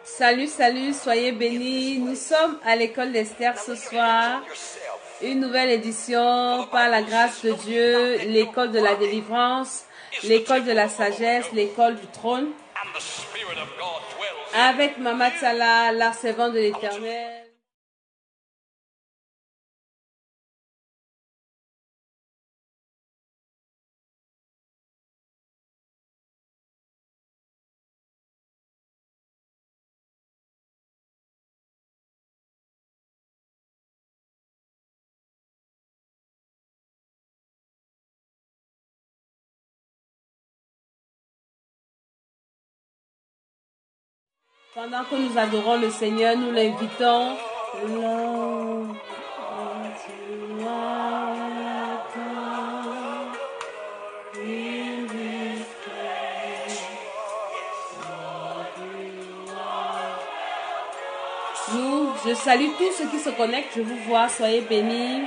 Salut, salut, soyez bénis. Nous sommes à l'école d'Esther ce soir. Une nouvelle édition par la grâce de Dieu, l'école de la délivrance, l'école de la sagesse, l'école du trône. Avec Mama Tsala, la servante de l'Éternel. Pendant que nous adorons le Seigneur, nous l'invitons. Je salue tous ceux qui se connectent, je vous vois, soyez bénis.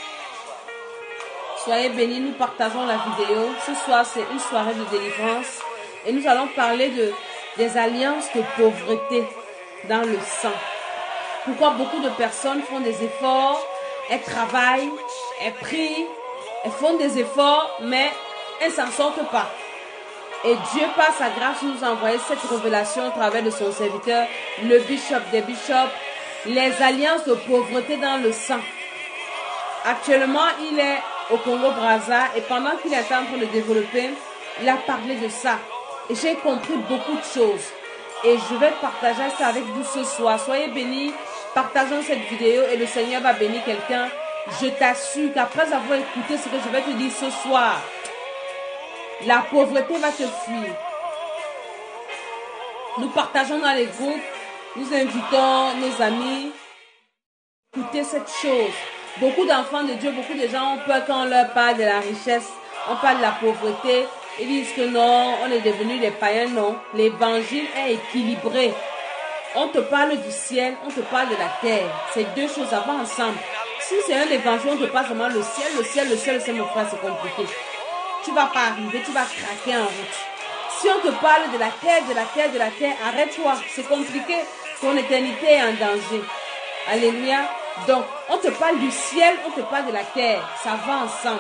Soyez bénis, nous partageons la vidéo. Ce soir, c'est une soirée de délivrance et nous allons parler des alliances de pauvreté dans le sang. Pourquoi beaucoup de personnes font des efforts, elles travaillent, elles prient, elles font des efforts, mais elles ne s'en sortent pas. Et Dieu, par sa grâce, nous a envoyé cette révélation au travers de son serviteur, le bishop des bishops, les alliances de pauvreté dans le sang. Actuellement, il est au Congo-Brazza et pendant qu'il était en train de développer, il a parlé de ça. Et j'ai compris beaucoup de choses. Et je vais partager ça avec vous ce soir. Soyez bénis, partageons cette vidéo et le Seigneur va bénir quelqu'un. Je t'assure qu'après avoir écouté ce que je vais te dire ce soir, la pauvreté va te fuir. Nous partageons dans les groupes, nous invitons nos amis à écouter cette chose. Beaucoup d'enfants de Dieu, beaucoup de gens ont peur quand on leur parle de la richesse, on parle de la pauvreté. Ils disent que non, on est devenus des païens. Non, l'évangile est équilibré. On te parle du ciel, on te parle de la terre. Ces deux choses vont ensemble. Si c'est un évangile, on te parle seulement le ciel, c'est mon frère, c'est compliqué. Tu vas pas arriver, tu vas craquer en route. Si on te parle de la terre, arrête-toi. C'est compliqué. Ton éternité est en danger. Alléluia. Donc, on te parle du ciel, on te parle de la terre. Ça va ensemble.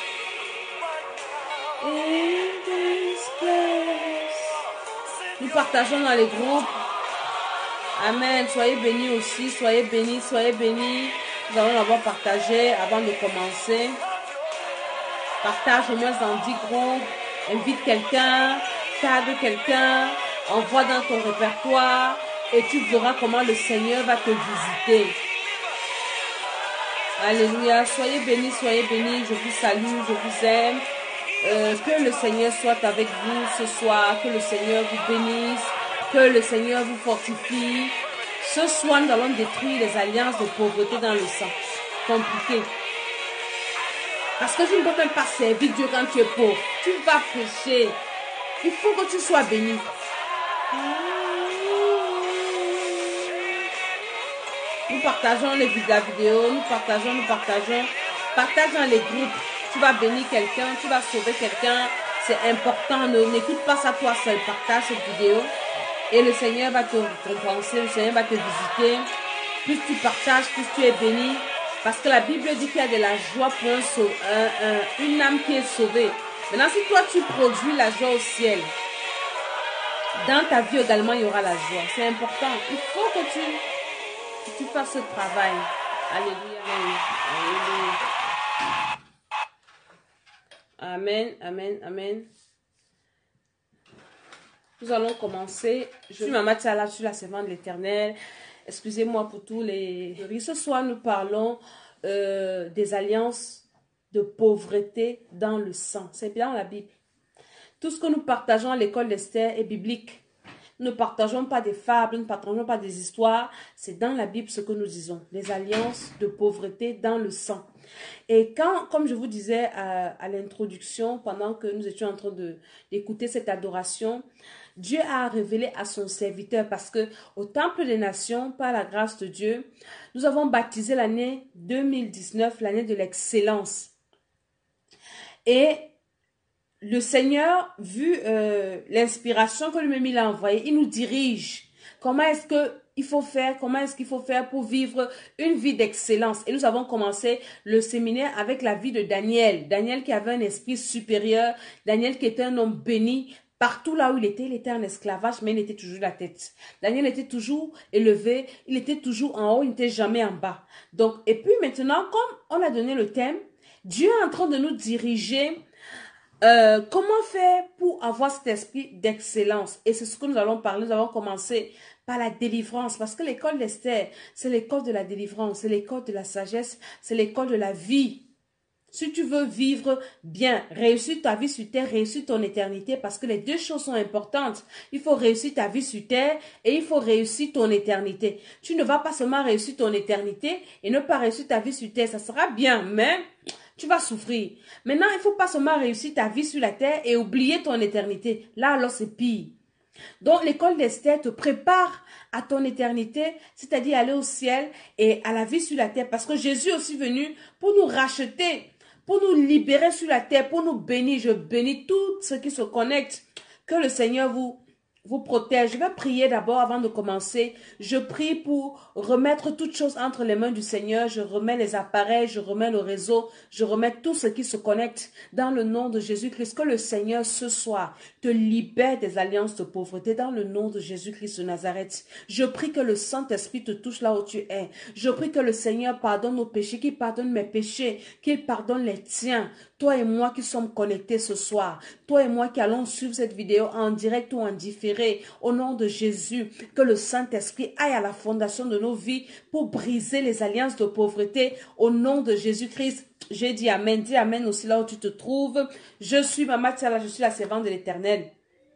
Nous partageons dans les groupes. Amen. Soyez bénis aussi. Soyez bénis, soyez bénis. Nous allons l'avoir partagé avant de commencer. Partage au moins dans 10 groupes. Invite quelqu'un. Tag quelqu'un. Envoie dans ton répertoire. Et tu verras comment le Seigneur va te visiter. Alléluia. Soyez bénis, soyez bénis. Je vous salue, je vous aime. Que le Seigneur soit avec vous ce soir. Que le Seigneur vous bénisse. Que le Seigneur vous fortifie. Ce soir, nous allons détruire les alliances de pauvreté dans le sang. Compliqué. Parce que tu ne peux même pas servir Dieu quand tu es pauvre. Tu vas pécher. Il faut que tu sois béni. Nous partageons la vidéo, nous partageons. Partage dans les groupes. Tu vas bénir quelqu'un, tu vas sauver quelqu'un. C'est important. N'écoute pas ça toi seul. Partage cette vidéo. Et le Seigneur va te récompenser, le Seigneur va te visiter. Plus tu partages, plus tu es béni. Parce que la Bible dit qu'il y a de la joie pour une âme qui est sauvée. Maintenant, si toi tu produis la joie au ciel, dans ta vie également, il y aura la joie. C'est important. Il faut que tu fasses ce travail. Alléluia. Amen, amen, amen. Nous allons commencer. Je suis Mama Tsala, je suis la servante de l'Éternel. Excusez-moi pour tous les... Ce soir, nous parlons des alliances de pauvreté dans le sang. C'est bien la Bible. Tout ce que nous partageons à l'école d'Esther est biblique. Nous ne partageons pas des fables, nous ne partageons pas des histoires. C'est dans la Bible ce que nous disons. Les alliances de pauvreté dans le sang. Et comme je vous disais à l'introduction, pendant que nous étions en train d'écouter cette adoration, Dieu a révélé à son serviteur parce que au Temple des Nations, par la grâce de Dieu, nous avons baptisé l'année 2019, l'année de l'excellence. Et le Seigneur, vu l'inspiration que lui-même il a envoyée, il nous dirige comment est-ce que il faut faire, comment est-ce qu'il faut faire pour vivre une vie d'excellence. Et nous avons commencé le séminaire avec la vie de Daniel. Daniel qui avait un esprit supérieur, Daniel qui était un homme béni. Partout là où il était en esclavage, mais il était toujours la tête. Daniel était toujours élevé, il était toujours en haut, il n'était jamais en bas. Donc, et puis maintenant, comme on a donné le thème, Dieu est en train de nous diriger. Comment faire pour avoir cet esprit d'excellence? Et c'est ce que nous allons parler. Nous allons commencer par la délivrance, parce que l'école d'Esther, c'est l'école de la délivrance, c'est l'école de la sagesse, c'est l'école de la vie. Si tu veux vivre bien, réussir ta vie sur terre, réussir ton éternité, parce que les deux choses sont importantes. Il faut réussir ta vie sur terre et il faut réussir ton éternité. Tu ne vas pas seulement réussir ton éternité et ne pas réussir ta vie sur terre. Ça sera bien, mais tu vas souffrir. Maintenant, il ne faut pas seulement réussir ta vie sur la terre et oublier ton éternité. Là, alors, c'est pire. Donc, l'école d'Esther te prépare à ton éternité, c'est-à-dire aller au ciel et à la vie sur la terre. Parce que Jésus est aussi venu pour nous racheter, pour nous libérer sur la terre, pour nous bénir. Je bénis tous ceux qui se connectent. Que le Seigneur vous protège. Je vais prier d'abord avant de commencer. Je prie pour remettre toutes choses entre les mains du Seigneur. Je remets les appareils, je remets le réseau, je remets tout ce qui se connecte dans le nom de Jésus-Christ. Que le Seigneur ce soir te libère des alliances de pauvreté dans le nom de Jésus-Christ de Nazareth. Je prie que le Saint-Esprit te touche là où tu es. Je prie que le Seigneur pardonne nos péchés, qu'il pardonne mes péchés, qu'il pardonne les tiens. Toi et moi qui sommes connectés ce soir, toi et moi qui allons suivre cette vidéo en direct ou en différé, au nom de Jésus, que le Saint-Esprit aille à la fondation de nos vies pour briser les alliances de pauvreté, au nom de Jésus-Christ. J'ai dit Amen, dis Amen aussi là où tu te trouves. Je suis Maman Tiala, je suis la servante de l'Éternel.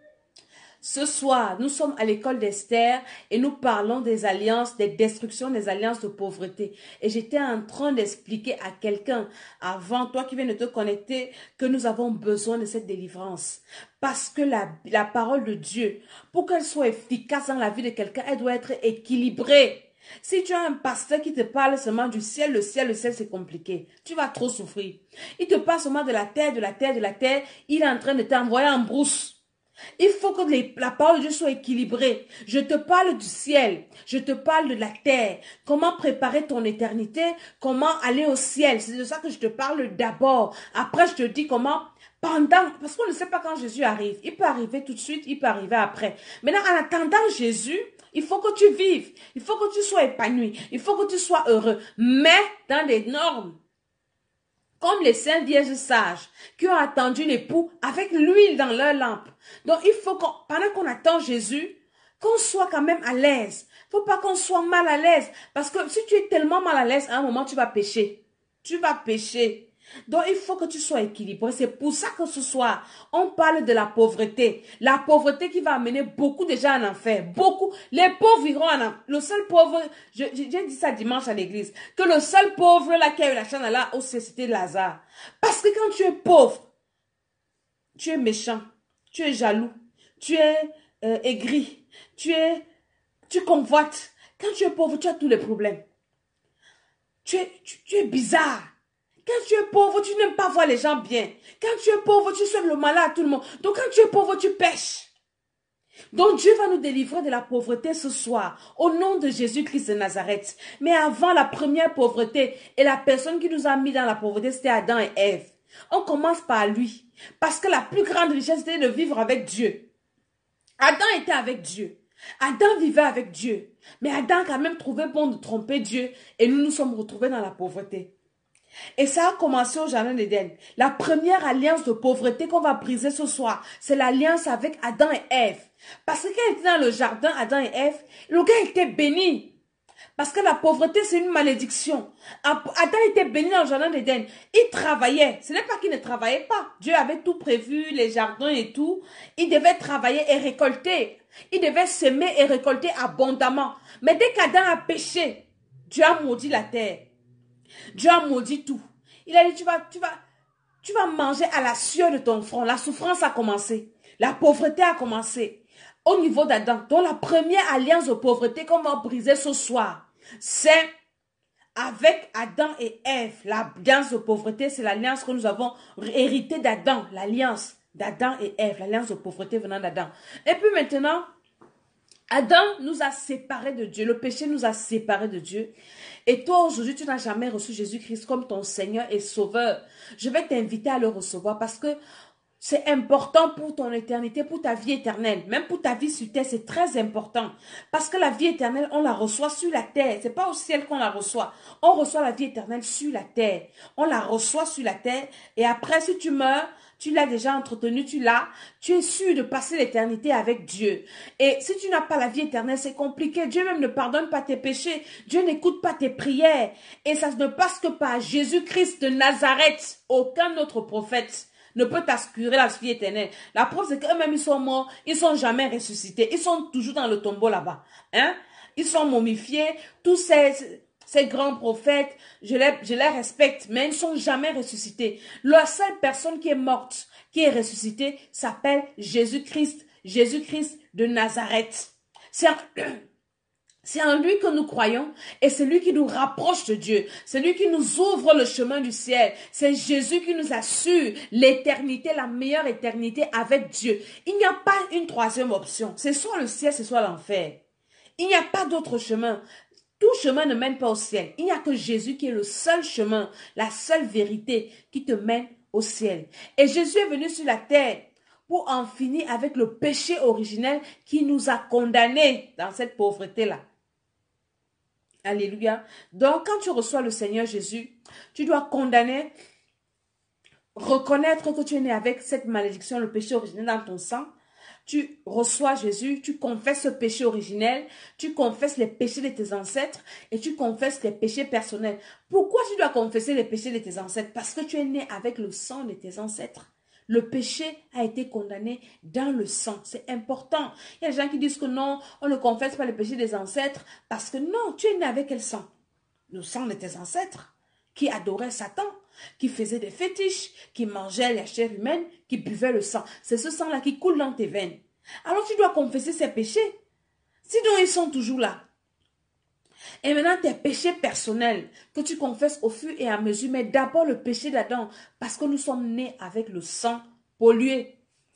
Ce soir, nous sommes à l'école d'Esther et nous parlons des alliances, des destructions des alliances de pauvreté. Et j'étais en train d'expliquer à quelqu'un avant, toi qui viens de te connecter, que nous avons besoin de cette délivrance. Parce que la parole de Dieu, pour qu'elle soit efficace dans la vie de quelqu'un, elle doit être équilibrée. Si tu as un pasteur qui te parle seulement du ciel, le ciel, c'est compliqué. Tu vas trop souffrir. Il te parle seulement de la terre, de la terre, de la terre. Il est en train de t'envoyer en brousse. Il faut que la parole de Dieu soit équilibrée. Je te parle du ciel, je te parle de la terre. Comment préparer ton éternité, comment aller au ciel. C'est de ça que je te parle d'abord. Après, je te dis comment, parce qu'on ne sait pas quand Jésus arrive. Il peut arriver tout de suite, il peut arriver après. Maintenant, en attendant Jésus, il faut que tu vives. Il faut que tu sois épanoui. Il faut que tu sois heureux. Mais dans les normes. Comme les saints vierges sages qui ont attendu l'époux avec l'huile dans leur lampe. Donc, il faut qu'on, pendant qu'on attend Jésus, qu'on soit quand même à l'aise. Il ne faut pas qu'on soit mal à l'aise. Parce que si tu es tellement mal à l'aise, à un moment, tu vas pécher. Tu vas pécher. Donc, il faut que tu sois équilibré. C'est pour ça que ce soir, on parle de la pauvreté. La pauvreté qui va amener beaucoup de gens en enfer. Beaucoup. Les pauvres iront en enfer. Le seul pauvre, j'ai dit ça dimanche à l'église, que le seul pauvre là qui a eu la chance là, c'était Lazare. Parce que quand tu es pauvre, tu es méchant, tu es jaloux, tu es aigri, tu convoites. Quand tu es pauvre, tu as tous les problèmes. Tu es bizarre. Quand tu es pauvre, tu n'aimes pas voir les gens bien. Quand tu es pauvre, tu souhaites le mal à tout le monde. Donc quand tu es pauvre, tu pèches. Donc Dieu va nous délivrer de la pauvreté ce soir, au nom de Jésus-Christ de Nazareth. Mais avant la première pauvreté, et la personne qui nous a mis dans la pauvreté, c'était Adam et Ève. On commence par lui, parce que la plus grande richesse, c'était de vivre avec Dieu. Adam était avec Dieu. Adam vivait avec Dieu. Mais Adam a quand même trouvé bon de tromper Dieu, et nous nous sommes retrouvés dans la pauvreté. Et ça a commencé au jardin d'Éden. La première alliance de pauvreté qu'on va briser ce soir, c'est l'alliance avec Adam et Ève. Parce que quand ils étaient dans le jardin, Adam et Ève, le gars était béni. Parce que la pauvreté, c'est une malédiction. Adam était béni dans le jardin d'Éden. Il travaillait. Ce n'est pas qu'il ne travaillait pas. Dieu avait tout prévu, les jardins et tout. Il devait travailler et récolter. Il devait semer et récolter abondamment. Mais dès qu'Adam a péché, Dieu a maudit la terre. Dieu a maudit tout. Il a dit, tu vas manger à la sueur de ton front. La souffrance a commencé. La pauvreté a commencé. Au niveau d'Adam. Donc la première alliance de pauvreté qu'on va briser ce soir, c'est avec Adam et Ève. L'alliance de pauvreté, c'est l'alliance que nous avons héritée d'Adam. L'alliance d'Adam et Ève. L'alliance de pauvreté venant d'Adam. Et puis maintenant, Adam nous a séparés de Dieu. Le péché nous a séparés de Dieu. Et toi, aujourd'hui, tu n'as jamais reçu Jésus-Christ comme ton Seigneur et Sauveur. Je vais t'inviter à le recevoir parce que c'est important pour ton éternité, pour ta vie éternelle. Même pour ta vie sur terre, c'est très important. Parce que la vie éternelle, on la reçoit sur la terre. C'est pas au ciel qu'on la reçoit. On reçoit la vie éternelle sur la terre. On la reçoit sur la terre. Et après, si tu meurs, tu l'as déjà entretenu, tu es sûr de passer l'éternité avec Dieu. Et si tu n'as pas la vie éternelle, c'est compliqué. Dieu même ne pardonne pas tes péchés. Dieu n'écoute pas tes prières. Et ça ne passe que par Jésus-Christ de Nazareth. Aucun autre prophète ne peut t'assurer la vie éternelle. La preuve, c'est qu'eux-mêmes, ils sont morts, ils ne sont jamais ressuscités. Ils sont toujours dans le tombeau là-bas. Hein? Ils sont momifiés. Tous ces grands prophètes, je les respecte, mais ils ne sont jamais ressuscités. La seule personne qui est morte, qui est ressuscitée, s'appelle Jésus-Christ. Jésus-Christ de Nazareth. C'est en lui que nous croyons et c'est lui qui nous rapproche de Dieu. C'est lui qui nous ouvre le chemin du ciel. C'est Jésus qui nous assure l'éternité, la meilleure éternité avec Dieu. Il n'y a pas une troisième option. C'est soit le ciel, c'est soit l'enfer. Il n'y a pas d'autre chemin. Tout chemin ne mène pas au ciel. Il n'y a que Jésus qui est le seul chemin, la seule vérité qui te mène au ciel. Et Jésus est venu sur la terre pour en finir avec le péché originel qui nous a condamnés dans cette pauvreté-là. Alléluia. Donc, quand tu reçois le Seigneur Jésus, tu dois condamner, reconnaître que tu es né avec cette malédiction, le péché originel dans ton sang. Tu reçois Jésus, tu confesses ce péché originel, tu confesses les péchés de tes ancêtres et tu confesses les péchés personnels. Pourquoi tu dois confesser les péchés de tes ancêtres? Parce que tu es né avec le sang de tes ancêtres. Le péché a été condamné dans le sang. C'est important. Il y a des gens qui disent que non, on ne confesse pas les péchés des ancêtres parce que non, tu es né avec quel sang? Le sang de tes ancêtres qui adoraient Satan, qui faisaient des fétiches, qui mangeaient la chair humaine, qui buvaient le sang. C'est ce sang-là qui coule dans tes veines. Alors tu dois confesser ces péchés. Sinon, ils sont toujours là. Et maintenant, tes péchés personnels que tu confesses au fur et à mesure, mais d'abord le péché d'Adam, parce que nous sommes nés avec le sang pollué.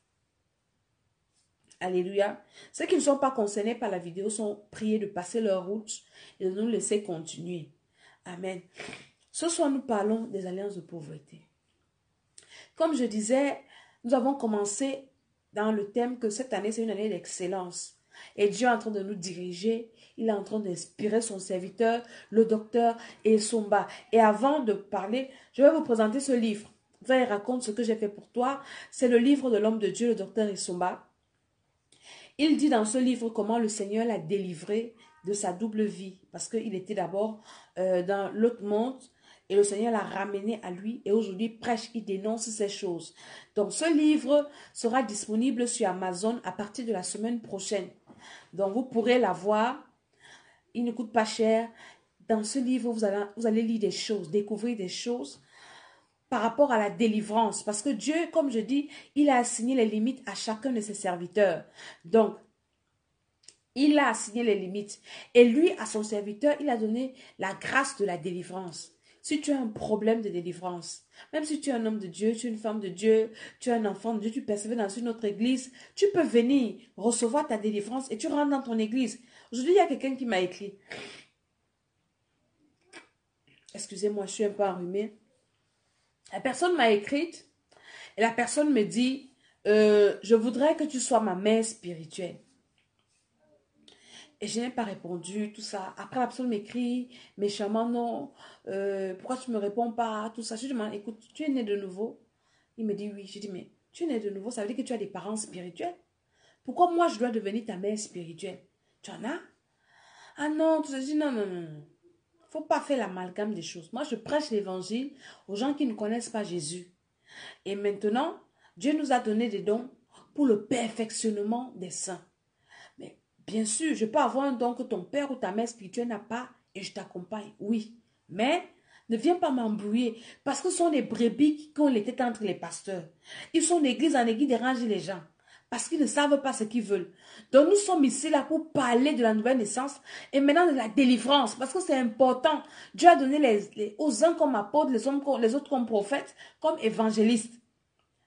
Alléluia. Ceux qui ne sont pas concernés par la vidéo sont priés de passer leur route et de nous laisser continuer. Amen. Ce soir, nous parlons des alliances de pauvreté. Comme je disais, nous avons commencé dans le thème que cette année, c'est une année d'excellence. Et Dieu est en train de nous diriger. Il est en train d'inspirer son serviteur, le docteur Esomba. Et avant de parler, je vais vous présenter ce livre. Il raconte ce que j'ai fait pour toi. C'est le livre de l'homme de Dieu, le docteur Esomba. Il dit dans ce livre comment le Seigneur l'a délivré de sa double vie. Parce qu'il était d'abord dans l'autre monde. Et le Seigneur l'a ramené à lui. Et aujourd'hui, prêche, il dénonce ces choses. Donc, ce livre sera disponible sur Amazon à partir de la semaine prochaine. Donc, vous pourrez l'avoir. Il ne coûte pas cher. Dans ce livre, vous allez lire des choses, découvrir des choses par rapport à la délivrance. Parce que Dieu, comme je dis, il a assigné les limites à chacun de ses serviteurs. Donc, il a assigné les limites. Et lui, à son serviteur, il a donné la grâce de la délivrance. Si tu as un problème de délivrance, même si tu es un homme de Dieu, tu es une femme de Dieu, tu es un enfant de Dieu, tu persévères dans une autre église, tu peux venir recevoir ta délivrance et tu rentres dans ton église. Aujourd'hui, il y a quelqu'un qui m'a écrit. Excusez-moi, je suis un peu enrhumée. La personne m'a écrite et la personne me dit, je voudrais que tu sois ma mère spirituelle. Et je n'ai pas répondu, tout ça. Après, la personne m'écrit méchamment, non, pourquoi tu ne me réponds pas, tout ça. Je lui demande, écoute, tu es né de nouveau? Il me dit oui. Je dis, mais tu es né de nouveau, ça veut dire que tu as des parents spirituels. Pourquoi moi, je dois devenir ta mère spirituelle? Tu en as? Ah non, tu te dis, non, non, non, non. Il ne faut pas faire l'amalgame des choses. Moi, je prêche l'évangile aux gens qui ne connaissent pas Jésus. Et maintenant, Dieu nous a donné des dons pour le perfectionnement des saints. Bien sûr, je peux avoir un don que ton père ou ta mère spirituelle n'a pas et je t'accompagne, oui. Mais ne viens pas m'embrouiller parce que ce sont les brebis qui ont les têtes entre les pasteurs. Ils sont d'église en église déranger les gens parce qu'ils ne savent pas ce qu'ils veulent. Donc nous sommes ici là pour parler de la nouvelle naissance et maintenant de la délivrance parce que c'est important. Dieu a donné aux uns comme apôtres, les autres comme prophètes, comme évangélistes.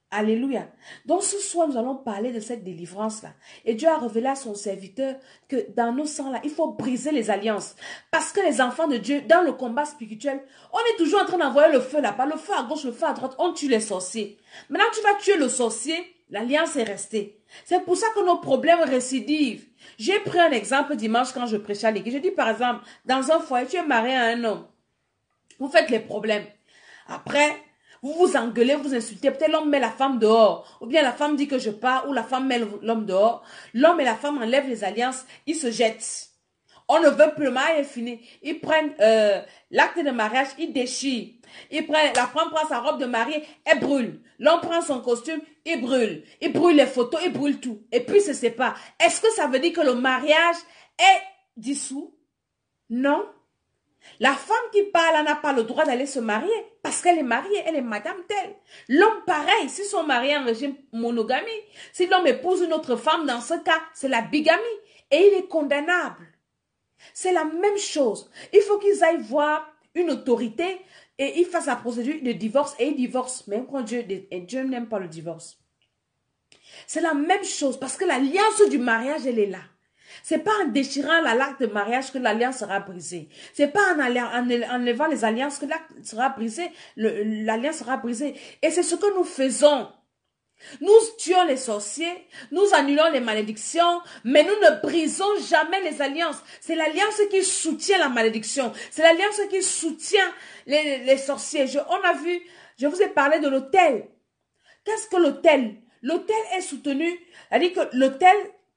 Alléluia. Donc ce soir, nous allons parler de cette délivrance-là. Et Dieu a révélé à son serviteur que dans nos sangs-là, il faut briser les alliances. Parce que les enfants de Dieu, dans le combat spirituel, on est toujours en train d'envoyer le feu là-bas, le feu à gauche, le feu à droite, on tue les sorciers. Maintenant, tu vas tuer le sorcier, l'alliance est restée. C'est pour ça que nos problèmes récidivent. J'ai pris un exemple dimanche quand je prêchais à l'église. Je dis par exemple, dans un foyer, tu es marié à un homme. Vous faites les problèmes. Après, vous vous engueulez, vous insultez. Peut-être l'homme met la femme dehors. Ou bien la femme dit que je pars. Ou la femme met l'homme dehors. L'homme et la femme enlèvent les alliances. Ils se jettent. On ne veut plus. Le mariage est fini. Ils prennent l'acte de mariage. Ils déchirent. La femme prend sa robe de mariée. Elle brûle. L'homme prend son costume. Il brûle. Il brûle les photos. Il brûle tout. Et puis, se sépare. Est-ce que ça veut dire que le mariage est dissous? Non. La femme qui parle n'a pas le droit d'aller se marier parce qu'elle est mariée, elle est madame telle. L'homme pareil, si son mari est en régime monogamie, si l'homme épouse une autre femme, dans ce cas, c'est la bigamie et il est condamnable. C'est la même chose. Il faut qu'ils aillent voir une autorité et ils fassent la procédure de divorce et ils divorcent. Même quand Dieu n'aime pas le divorce. C'est la même chose parce que l'alliance du mariage, elle est là. C'est pas en déchirant l'acte de mariage que l'alliance sera brisée. C'est pas en enlevant les alliances que l'acte sera brisé, l'alliance sera brisée. Et c'est ce que nous faisons. Nous tuons les sorciers, nous annulons les malédictions, mais nous ne brisons jamais les alliances. C'est l'alliance qui soutient la malédiction. C'est l'alliance qui soutient les sorciers. On a vu, je vous ai parlé de l'autel. Qu'est-ce que l'autel? L'autel est soutenu, c'est-à-dire que l'autel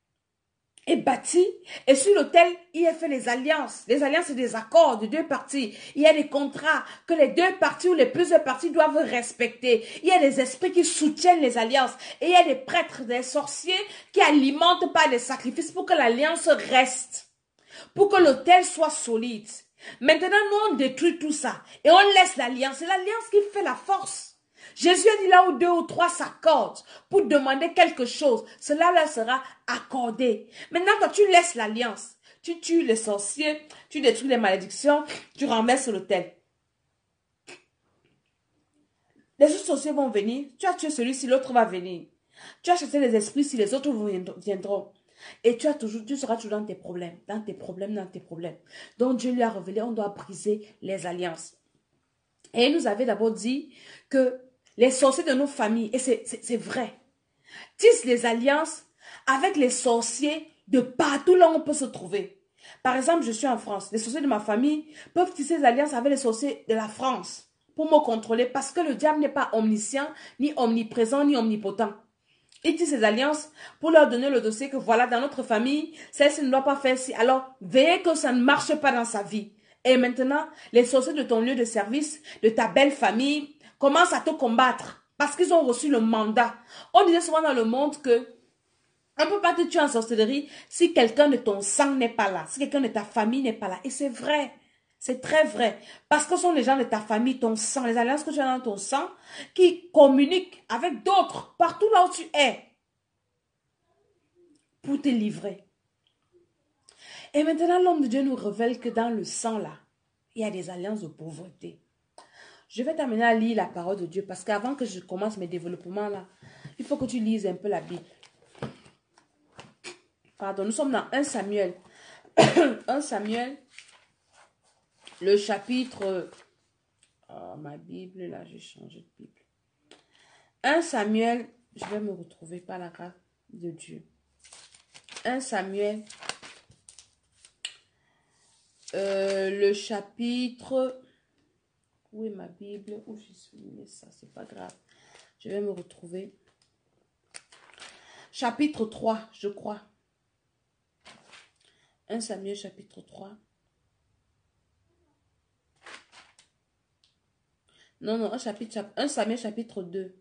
est bâti et sur l'autel, il a fait les alliances. Les alliances, c'est des accords de deux parties. Il y a des contrats que les deux parties ou les plusieurs parties doivent respecter. Il y a des esprits qui soutiennent les alliances. Et il y a des prêtres, des sorciers qui alimentent par des sacrifices pour que l'alliance reste. Pour que l'autel soit solide. Maintenant, nous, on détruit tout ça. Et on laisse l'alliance. C'est l'alliance qui fait la force. Jésus a dit là où deux ou trois s'accordent pour demander quelque chose, cela leur sera accordé. Maintenant, quand tu laisses l'alliance, tu tues les sorciers, tu détruis les malédictions, tu renverses l'autel. Les autres sorciers vont venir, tu as tué celui-ci, l'autre va venir. Tu as chassé les esprits si les autres viendront. Et tu seras toujours dans tes problèmes, dans tes problèmes, dans tes problèmes. Donc Dieu lui a révélé, on doit briser les alliances. Et il nous avait d'abord dit que les sorciers de nos familles, et c'est vrai, tissent les alliances avec les sorciers de partout là où on peut se trouver. Par exemple, je suis en France. Les sorciers de ma famille peuvent tisser des alliances avec les sorciers de la France pour me contrôler parce que le diable n'est pas omniscient, ni omniprésent, ni omnipotent. Ils tissent ces alliances pour leur donner le dossier que voilà, dans notre famille, celle-ci ne doit pas faire ci. Alors, veillez que ça ne marche pas dans sa vie. Et maintenant, les sorciers de ton lieu de service, de ta belle famille, commencent à te combattre parce qu'ils ont reçu le mandat. On disait souvent dans le monde que on ne peut pas te tuer en sorcellerie si quelqu'un de ton sang n'est pas là, si quelqu'un de ta famille n'est pas là. Et c'est vrai, c'est très vrai. Parce que ce sont les gens de ta famille, ton sang, les alliances que tu as dans ton sang, qui communiquent avec d'autres partout là où tu es pour te livrer. Et maintenant, l'homme de Dieu nous révèle que dans le sang là, il y a des alliances de pauvreté. Je vais t'amener à lire la parole de Dieu parce qu'avant que je commence mes développements là, il faut que tu lises un peu la Bible. Pardon, nous sommes dans 1 Samuel. 1 Samuel, le chapitre... Oh, ma Bible, là, j'ai changé de Bible. 1 Samuel, je vais me retrouver par la grâce de Dieu. 1 Samuel, le chapitre... Où est ma Bible? Où j'ai souligné ça? C'est pas grave. Je vais me retrouver. Chapitre 3, je crois. 1 Samuel, chapitre 3. Non, 1 Samuel, chapitre 2.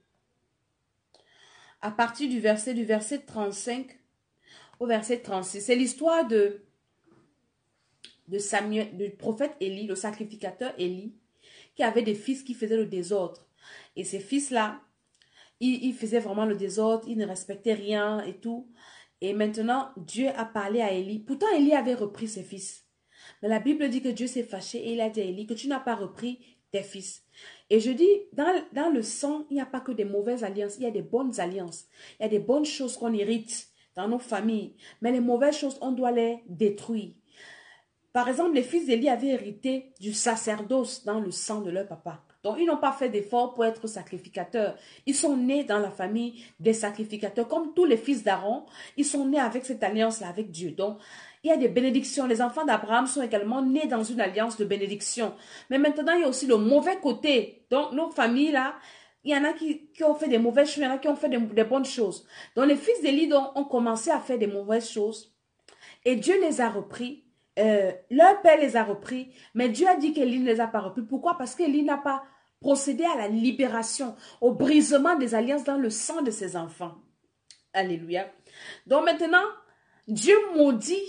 À partir du verset 35 au verset 36. C'est l'histoire de Samuel, du prophète Élie, le sacrificateur Élie, qui avait des fils qui faisaient le désordre. Et ces fils-là, ils faisaient vraiment le désordre, ils ne respectaient rien et tout. Et maintenant, Dieu a parlé à Élie. Pourtant, Élie avait repris ses fils. Mais la Bible dit que Dieu s'est fâché et il a dit à Élie que tu n'as pas repris tes fils. Et je dis, dans le sang, il n'y a pas que des mauvaises alliances, il y a des bonnes alliances. Il y a des bonnes choses qu'on hérite dans nos familles. Mais les mauvaises choses, on doit les détruire. Par exemple, les fils d'Élie avaient hérité du sacerdoce dans le sang de leur papa. Donc, ils n'ont pas fait d'efforts pour être sacrificateurs. Ils sont nés dans la famille des sacrificateurs. Comme tous les fils d'Aaron, ils sont nés avec cette alliance-là, avec Dieu. Donc, il y a des bénédictions. Les enfants d'Abraham sont également nés dans une alliance de bénédiction. Mais maintenant, il y a aussi le mauvais côté. Donc, nos familles-là, il y en a qui ont fait des mauvaises choses, il y en a qui ont fait des bonnes choses. Donc, les fils d'Élie ont commencé à faire des mauvaises choses. Et Dieu les a repris. Leur père les a repris, mais Dieu a dit qu'Élie ne les a pas repris. Pourquoi? Parce qu'Élie n'a pas procédé à la libération, au brisement des alliances dans le sang de ses enfants. Alléluia. Donc maintenant, Dieu maudit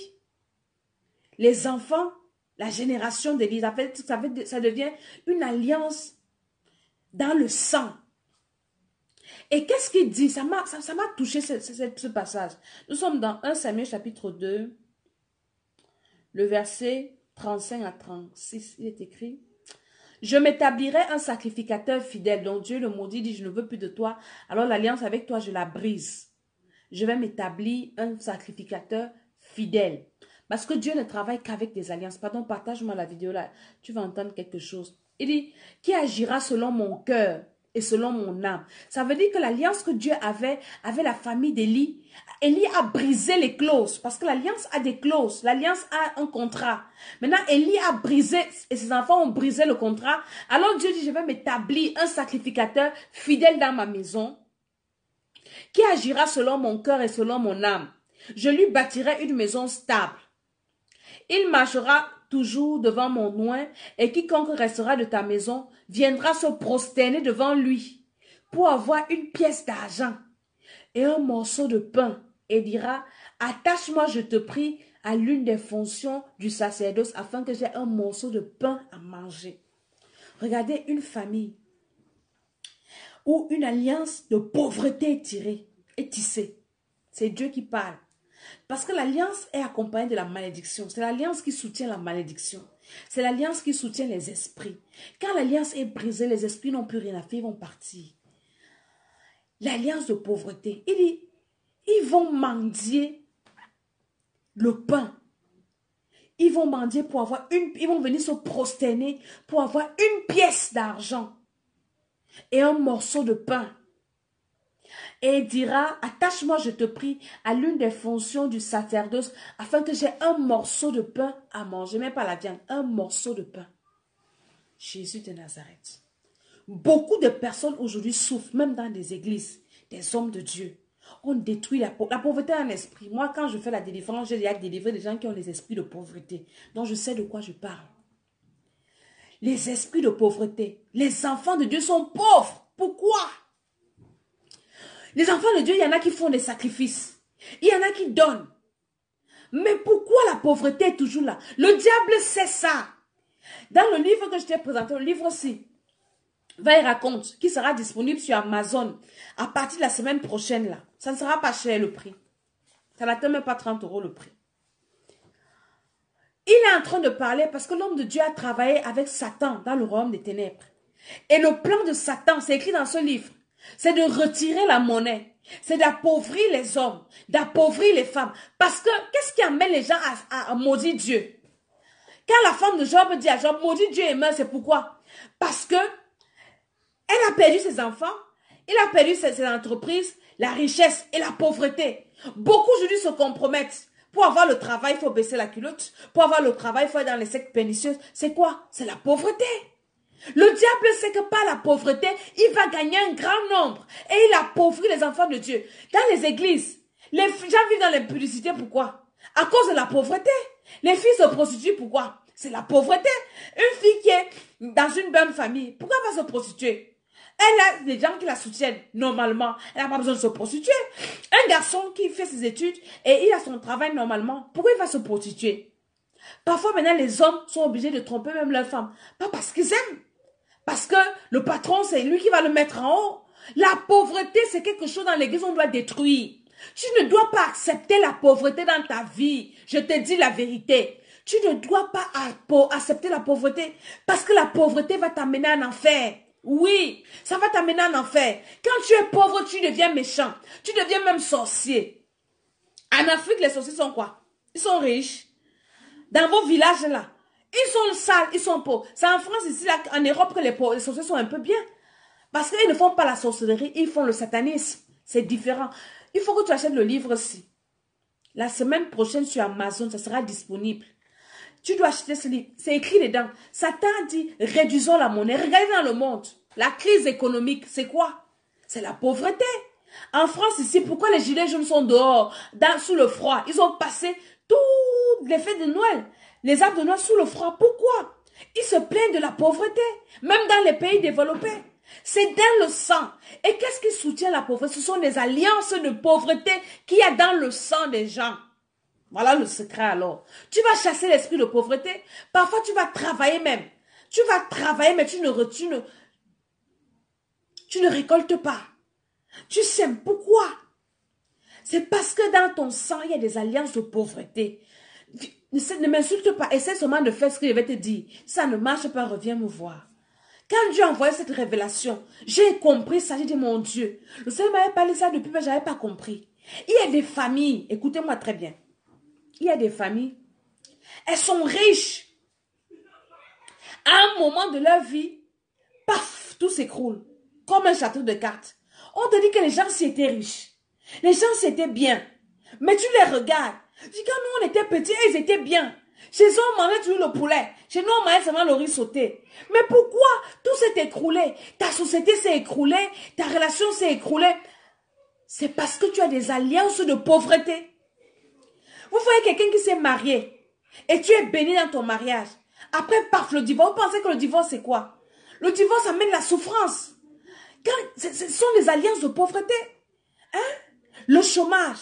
les enfants, la génération d'Élie. Ça devient une alliance dans le sang. Et qu'est-ce qu'il dit? Ça m'a touché ce passage. Nous sommes dans 1 Samuel chapitre 2. Le verset 35 à 36, il est écrit: je m'établirai un sacrificateur fidèle. Donc Dieu le maudit, dit: je ne veux plus de toi. Alors l'alliance avec toi, je la brise. Je vais m'établir un sacrificateur fidèle. Parce que Dieu ne travaille qu'avec des alliances. Pardon, partage-moi la vidéo là. Tu vas entendre quelque chose. Il dit: qui agira selon mon cœur et selon mon âme. Ça veut dire que l'alliance que Dieu avait la famille d'Élie, Élie a brisé les clauses, parce que l'alliance a des clauses, l'alliance a un contrat. Maintenant, Élie a brisé, et ses enfants ont brisé le contrat. Alors Dieu dit: je vais m'établir un sacrificateur fidèle dans ma maison, qui agira selon mon cœur et selon mon âme. Je lui bâtirai une maison stable. Il marchera toujours devant mon oint, et quiconque restera de ta maison viendra se prosterner devant lui pour avoir une pièce d'argent et un morceau de pain, et dira: attache-moi, je te prie, à l'une des fonctions du sacerdoce, afin que j'ai un morceau de pain à manger. Regardez une famille où une alliance de pauvreté est tissée. C'est Dieu qui parle. Parce que l'alliance est accompagnée de la malédiction. C'est l'alliance qui soutient la malédiction. C'est l'alliance qui soutient les esprits. Quand l'alliance est brisée, les esprits n'ont plus rien à faire, ils vont partir. L'alliance de pauvreté, il dit: ils vont mendier le pain. Ils vont mendier pour avoir ils vont venir se prosterner pour avoir une pièce d'argent et un morceau de pain. Et il dira: attache-moi, je te prie, à l'une des fonctions du sacerdoce, afin que j'ai un morceau de pain à manger. Même pas la viande, un morceau de pain. Jésus de Nazareth. Beaucoup de personnes aujourd'hui souffrent, même dans des églises, des hommes de Dieu. On détruit la pauvreté en esprit. Moi, quand je fais la délivrance, j'ai déjà délivré des gens qui ont les esprits de pauvreté. Donc, je sais de quoi je parle. Les esprits de pauvreté. Les enfants de Dieu sont pauvres. Pourquoi? Les enfants de Dieu, il y en a qui font des sacrifices. Il y en a qui donnent. Mais pourquoi la pauvreté est toujours là? Le diable sait ça. Dans le livre que je t'ai présenté, le livre-ci, va y raconte, qui sera disponible sur Amazon à partir de la semaine prochaine là. Ça ne sera pas cher le prix. Ça n'atteint même pas 30 € le prix. Il est en train de parler parce que l'homme de Dieu a travaillé avec Satan dans le royaume des ténèbres. Et le plan de Satan, c'est écrit dans ce livre, c'est de retirer la monnaie. C'est d'appauvrir les hommes, d'appauvrir les femmes. Parce que, qu'est-ce qui amène les gens à maudire Dieu? Quand la femme de Job dit à Job: maudit Dieu et meurt, c'est pourquoi? Parce que elle a perdu ses enfants, il a perdu ses entreprises, la richesse et la pauvreté. Beaucoup aujourd'hui se compromettent. Pour avoir le travail, il faut baisser la culotte. Pour avoir le travail, il faut être dans les sectes pernicieuses. C'est quoi? C'est la pauvreté. Le diable sait que par la pauvreté, il va gagner un grand nombre. Et il appauvrit les enfants de Dieu. Dans les églises, les gens vivent dans l'impudicité. Pourquoi? À cause de la pauvreté. Les filles se prostituent. Pourquoi? C'est la pauvreté. Une fille qui est dans une bonne famille, pourquoi elle va se prostituer? Elle a des gens qui la soutiennent normalement. Elle n'a pas besoin de se prostituer. Un garçon qui fait ses études et il a son travail normalement, pourquoi il va se prostituer? Parfois maintenant les hommes sont obligés de tromper même leurs femmes. Pas parce qu'ils aiment. Parce que le patron, c'est lui qui va le mettre en haut. La pauvreté, c'est quelque chose dans l'église on doit détruire. Tu ne dois pas accepter la pauvreté dans ta vie. Je te dis la vérité. Tu ne dois pas accepter la pauvreté parce que la pauvreté va t'amener en enfer. Oui, ça va t'amener en enfer. Quand tu es pauvre, tu deviens méchant. Tu deviens même sorcier. En Afrique, les sorciers sont quoi? Ils sont riches. Dans vos villages là, ils sont sales, ils sont pauvres. C'est en France ici, là, en Europe, que les sorciers sont un peu bien. Parce qu'ils ne font pas la sorcellerie, ils font le satanisme. C'est différent. Il faut que tu achètes le livre-ci. La semaine prochaine sur Amazon, ça sera disponible. Tu dois acheter ce livre. C'est écrit dedans. Satan dit, réduisons la monnaie. Regardez dans le monde. La crise économique, c'est quoi? C'est la pauvreté. En France, ici, pourquoi les gilets jaunes sont dehors, sous le froid? Ils ont passé toutes les fêtes de Noël, les arbres de Noël sous le froid. Pourquoi? Ils se plaignent de la pauvreté. Même dans les pays développés. C'est dans le sang. Et qu'est-ce qui soutient la pauvreté? Ce sont des alliances de pauvreté qu'il y a dans le sang des gens. Voilà le secret alors. Tu vas chasser l'esprit de pauvreté. Parfois, tu vas travailler même. Tu vas travailler, mais tu ne récoltes pas. Tu sèmes. Pourquoi? C'est parce que dans ton sang, il y a des alliances de pauvreté. Ne m'insulte pas. Essaie seulement de faire ce que je vais te dire. Si ça ne marche pas, reviens me voir. Quand Dieu a envoyé cette révélation, j'ai compris ça. J'ai dit, mon Dieu, le Seigneur m'avait parlé ça depuis, mais je n'avais pas compris. Il y a des familles, écoutez-moi très bien. Il y a des familles, elles sont riches. À un moment de leur vie, paf, tout s'écroule. Comme un château de cartes. On te dit que les gens s'y étaient riches. Les gens s'y étaient bien. Mais tu les regardes. Tu dis, quand nous on était petits, ils étaient bien. Chez eux, on mangeait toujours le poulet. Chez nous, on mangeait seulement le riz sauté. Mais pourquoi tout s'est écroulé? Ta société s'est écroulée. Ta relation s'est écroulée. C'est parce que tu as des alliances de pauvreté. Vous voyez quelqu'un qui s'est marié. Et tu es béni dans ton mariage. Après, paf, le divorce. Vous pensez que le divorce, c'est quoi? Le divorce amène la souffrance. Ce sont des alliances de pauvreté. Hein? Le chômage.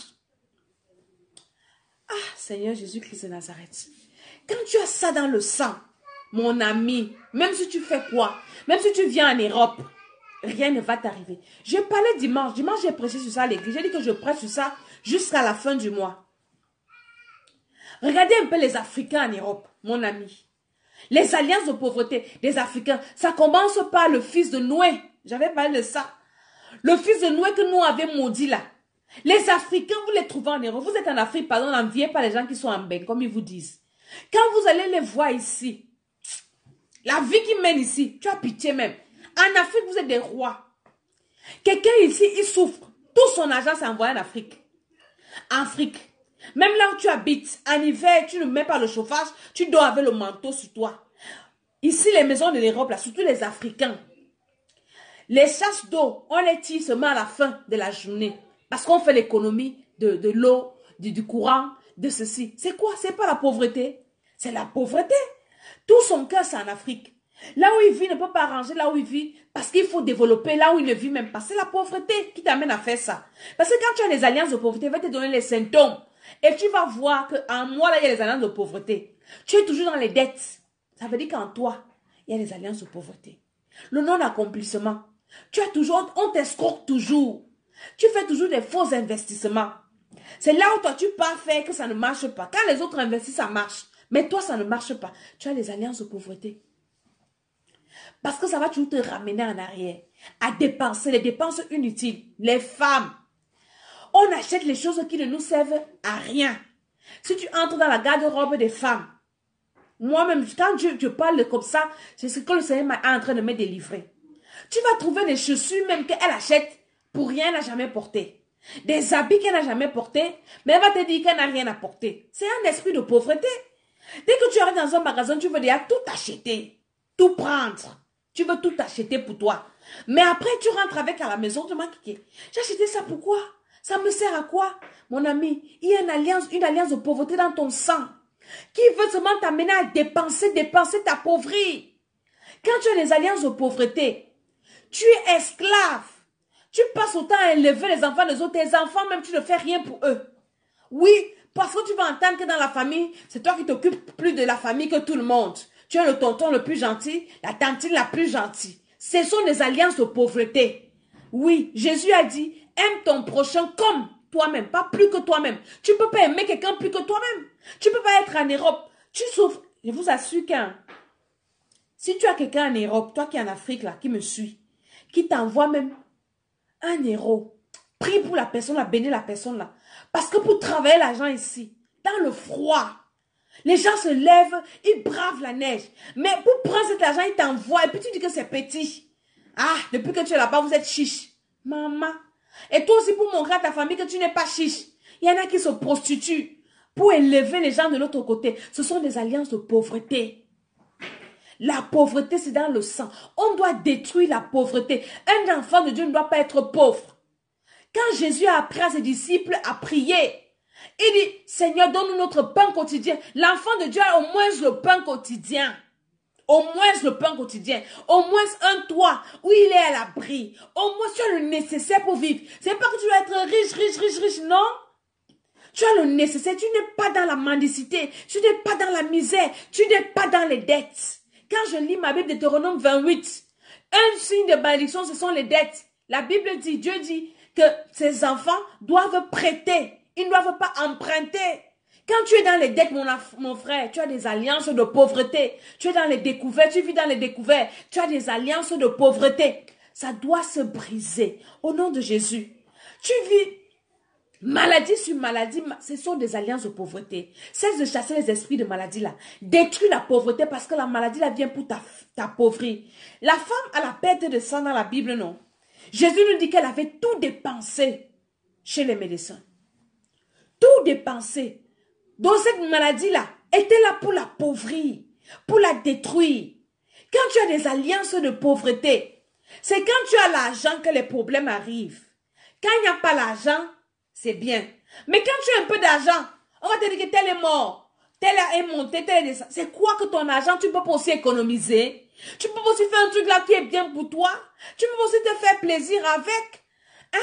Ah, Seigneur Jésus-Christ de Nazareth. Quand tu as ça dans le sang, mon ami, même si tu fais quoi, même si tu viens en Europe, rien ne va t'arriver. Je parlais dimanche. Dimanche, j'ai prêché sur ça à l'église. J'ai dit que je prêche sur ça jusqu'à la fin du mois. Regardez un peu les Africains en Europe, mon ami. Les alliances de pauvreté des Africains, ça commence par le fils de Noé. J'avais parlé de ça. Le fils de Noé que nous avions maudit là. Les Africains, vous les trouvez en Europe. Vous êtes en Afrique, pardon, n'enviez pas les gens qui sont en bain, comme ils vous disent. Quand vous allez les voir ici, la vie qu'ils mènent ici, tu as pitié même. En Afrique, vous êtes des rois. Quelqu'un ici, il souffre. Tout son argent s'est envoyé en Afrique. En Afrique. Même là où tu habites, en hiver, tu ne mets pas le chauffage, tu dors avec le manteau sur toi. Ici, les maisons de l'Europe, là, surtout les Africains, les chasses d'eau, on les tire seulement à la fin de la journée. Parce qu'on fait l'économie de l'eau, du courant, de ceci. C'est quoi? C'est pas la pauvreté. C'est la pauvreté. Tout son cœur, c'est en Afrique. Là où il vit, il ne peut pas arranger là où il vit. Parce qu'il faut développer là où il ne vit même pas. C'est la pauvreté qui t'amène à faire ça. Parce que quand tu as des alliances de pauvreté, il va te donner les symptômes. Et tu vas voir qu'en moi, là, il y a les alliances de pauvreté. Tu es toujours dans les dettes. Ça veut dire qu'en toi, il y a les alliances de pauvreté. Le non-accomplissement. Tu as toujours, on t'escroque toujours. Tu fais toujours des faux investissements. C'est là où toi, tu pars faire que ça ne marche pas. Quand les autres investissent, ça marche. Mais toi, ça ne marche pas. Tu as les alliances de pauvreté. Parce que ça va toujours te ramener en arrière. À dépenser, les dépenses inutiles. Les femmes. On achète les choses qui ne nous servent à rien. Si tu entres dans la garde-robe des femmes, moi-même, quand je parle comme ça, c'est ce que le Seigneur est en train de me délivrer. Tu vas trouver des chaussures même qu'elle achète pour rien, n'a jamais porté. Des habits qu'elle n'a jamais portés, mais elle va te dire qu'elle n'a rien à porter. C'est un esprit de pauvreté. Dès que tu arrives dans un magasin, tu veux déjà tout acheter, tout prendre. Tu veux tout acheter pour toi. Mais après, tu rentres avec à la maison, tu m'as dit, j'ai acheté ça pourquoi? Ça me sert à quoi? Mon ami, il y a une alliance de pauvreté dans ton sang qui veut seulement t'amener à dépenser, t'appauvrir. Quand tu as des alliances de pauvreté, tu es esclave. Tu passes autant à élever les enfants des autres. Tes enfants, même, tu ne fais rien pour eux. Oui, parce que tu vas entendre que dans la famille, c'est toi qui t'occupes plus de la famille que tout le monde. Tu es le tonton le plus gentil, la tantine la plus gentille. Ce sont des alliances de pauvreté. Oui, Jésus a dit, aime ton prochain comme toi-même, pas plus que toi-même. Tu ne peux pas aimer quelqu'un plus que toi-même. Tu ne peux pas être en Europe. Tu souffres. Je vous assure qu'un Si tu as quelqu'un en Europe, toi qui es en Afrique, là, qui me suit, qui t'envoie même 1 euro, prie pour la personne, là, bénis la personne là. Parce que pour travailler l'argent ici, dans le froid, les gens se lèvent, ils bravent la neige. Mais pour prendre cet argent, ils t'envoient. Et puis tu dis que c'est petit. Ah, depuis que tu es là-bas, vous êtes chiche. Maman. Et toi aussi pour montrer à ta famille que tu n'es pas chiche. Il y en a qui se prostituent pour élever les gens de l'autre côté. Ce sont des alliances de pauvreté. La pauvreté, c'est dans le sang. On doit détruire la pauvreté. Un enfant de Dieu ne doit pas être pauvre. Quand Jésus a appris à ses disciples à prier, il dit, Seigneur, donne-nous notre pain quotidien. L'enfant de Dieu a au moins le pain quotidien. Au moins le pain quotidien. Au moins un toit où il est à l'abri. Au moins tu as le nécessaire pour vivre. C'est pas que tu dois être riche, non. Tu as le nécessaire. Tu n'es pas dans la mendicité. Tu n'es pas dans la misère. Tu n'es pas dans les dettes. Quand je lis ma Bible de Deutéronome 28, un signe de malédiction, ce sont les dettes. La Bible dit, Dieu dit que ses enfants doivent prêter. Ils ne doivent pas emprunter. Quand tu es dans les dettes, mon frère, tu as des alliances de pauvreté. Tu es dans les découvertes, tu vis dans les découvertes. Tu as des alliances de pauvreté. Ça doit se briser. Au nom de Jésus. Tu vis maladie sur maladie. Ce sont des alliances de pauvreté. Cesse de chasser les esprits de maladie là. Détruis la pauvreté parce que la maladie là vient pour t'appauvrir. La femme a la perte de sang dans la Bible, non? Jésus nous dit qu'elle avait tout dépensé chez les médecins. Tout dépensé. Donc cette maladie-là était là pour l'appauvrir, pour la détruire. Quand tu as des alliances de pauvreté, c'est quand tu as l'argent que les problèmes arrivent. Quand il n'y a pas l'argent, c'est bien. Mais quand tu as un peu d'argent, on va te dire que tel est mort, tel est monté, tel est descendu. C'est quoi que ton argent, tu peux pas aussi économiser? Tu peux pas aussi faire un truc là qui est bien pour toi? Tu peux pas aussi te faire plaisir avec? Hein?